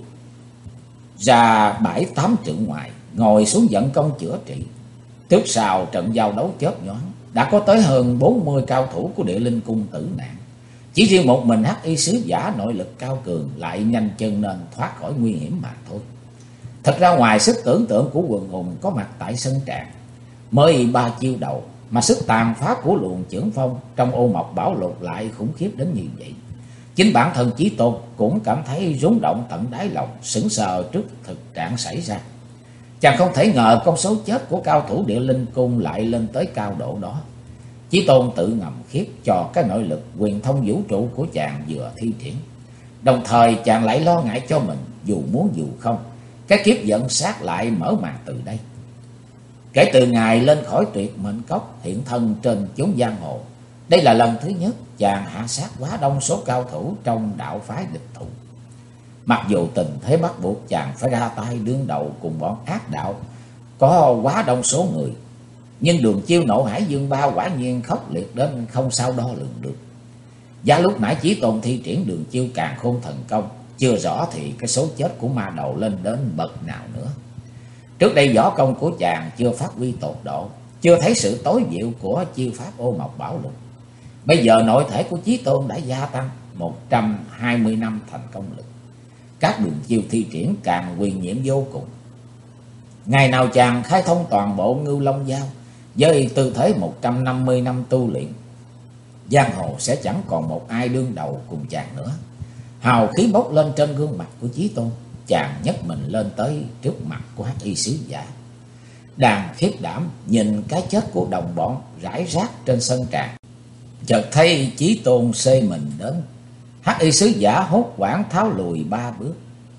ra 7-8 trượng ngoài, ngồi xuống vận công chữa trị. Trước sau trận giao đấu chớp nhoáng, đã có tới hơn 40 cao thủ của Địa Linh Cung tử nạn. Chỉ riêng một mình Hắc Y sứ giả nội lực cao cường lại nhanh chân nên thoát khỏi nguy hiểm mà thôi. Thật ra ngoài sức tưởng tượng của quần hùng có mặt tại sân tràng, mới 3 chiêu đầu mà sức tàn phá của luồng chưởng phong trong Ô Mộc Bảo Lục lại khủng khiếp đến như vậy. Chính bản thân Chí Tôn cũng cảm thấy rung động tận đáy lòng, sững sờ trước thực trạng xảy ra. Chàng không thể ngờ con số chết của cao thủ Địa Linh Cung lại lên tới cao độ đó. Chí Tôn tự ngầm khiếp cho cái nội lực quyền thông vũ trụ của chàng vừa thi triển. Đồng thời chàng lại lo ngại cho mình, dù muốn dù không, cái kiếp giận sát lại mở màn từ đây. Kể từ ngày lên khỏi Tuyệt Mệnh Cốc hiện thân trên chốn giang hồ, đây là lần thứ nhất chàng hạ sát quá đông số cao thủ trong đạo phái địch thủ. Mặc dù tình thế bắt buộc chàng phải ra tay đương đầu cùng bọn ác đạo có quá đông số người, nhưng đường chiêu Nộ Hải Dương Ba quả nhiên khốc liệt đến không sao đo lường được. Giá lúc nãy Chí Tôn thi triển đường chiêu Càn Khôn Thần Công, chưa rõ thì cái số chết của ma đầu lên đến bậc nào nữa. Trước đây võ công của chàng chưa phát huy tột độ, chưa thấy sự tối diệu của chiêu pháp Ô Mộc Bảo Lục. Bây giờ nội thể của Chí Tôn đã gia tăng 120 năm thành công lực. Các đường chiêu thi triển càng huyền nhiệm vô cùng. Ngày nào chàng khai thông toàn bộ Ngưu Long Giao với tư thế 150 năm tu luyện, giang hồ sẽ chẳng còn một ai đương đầu cùng chàng nữa. Hào khí bốc lên trên gương mặt của Chí Tôn, chàng nhấc mình lên tới trước mặt của Hắc Y sứ giả. Đang khiếp đảm nhìn cái chết của đồng bọn rải rác trên sân tràng, chợt thấy Chí Tôn xê mình đến. Hắc Y sứ giả hốt hoảng tháo lùi 3 bước.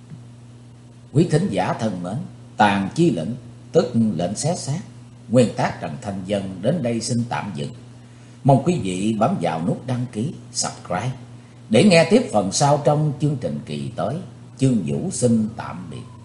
Quý thính giả thân mến, tàn chi lệnh tức lệnh xé xác, nguyên tác Trần Thanh Dân đến đây xin tạm dừng. Mong quý vị bấm vào nút đăng ký, subscribe để nghe tiếp phần sau trong chương trình kỳ tới. Chương Vũ xin tạm biệt.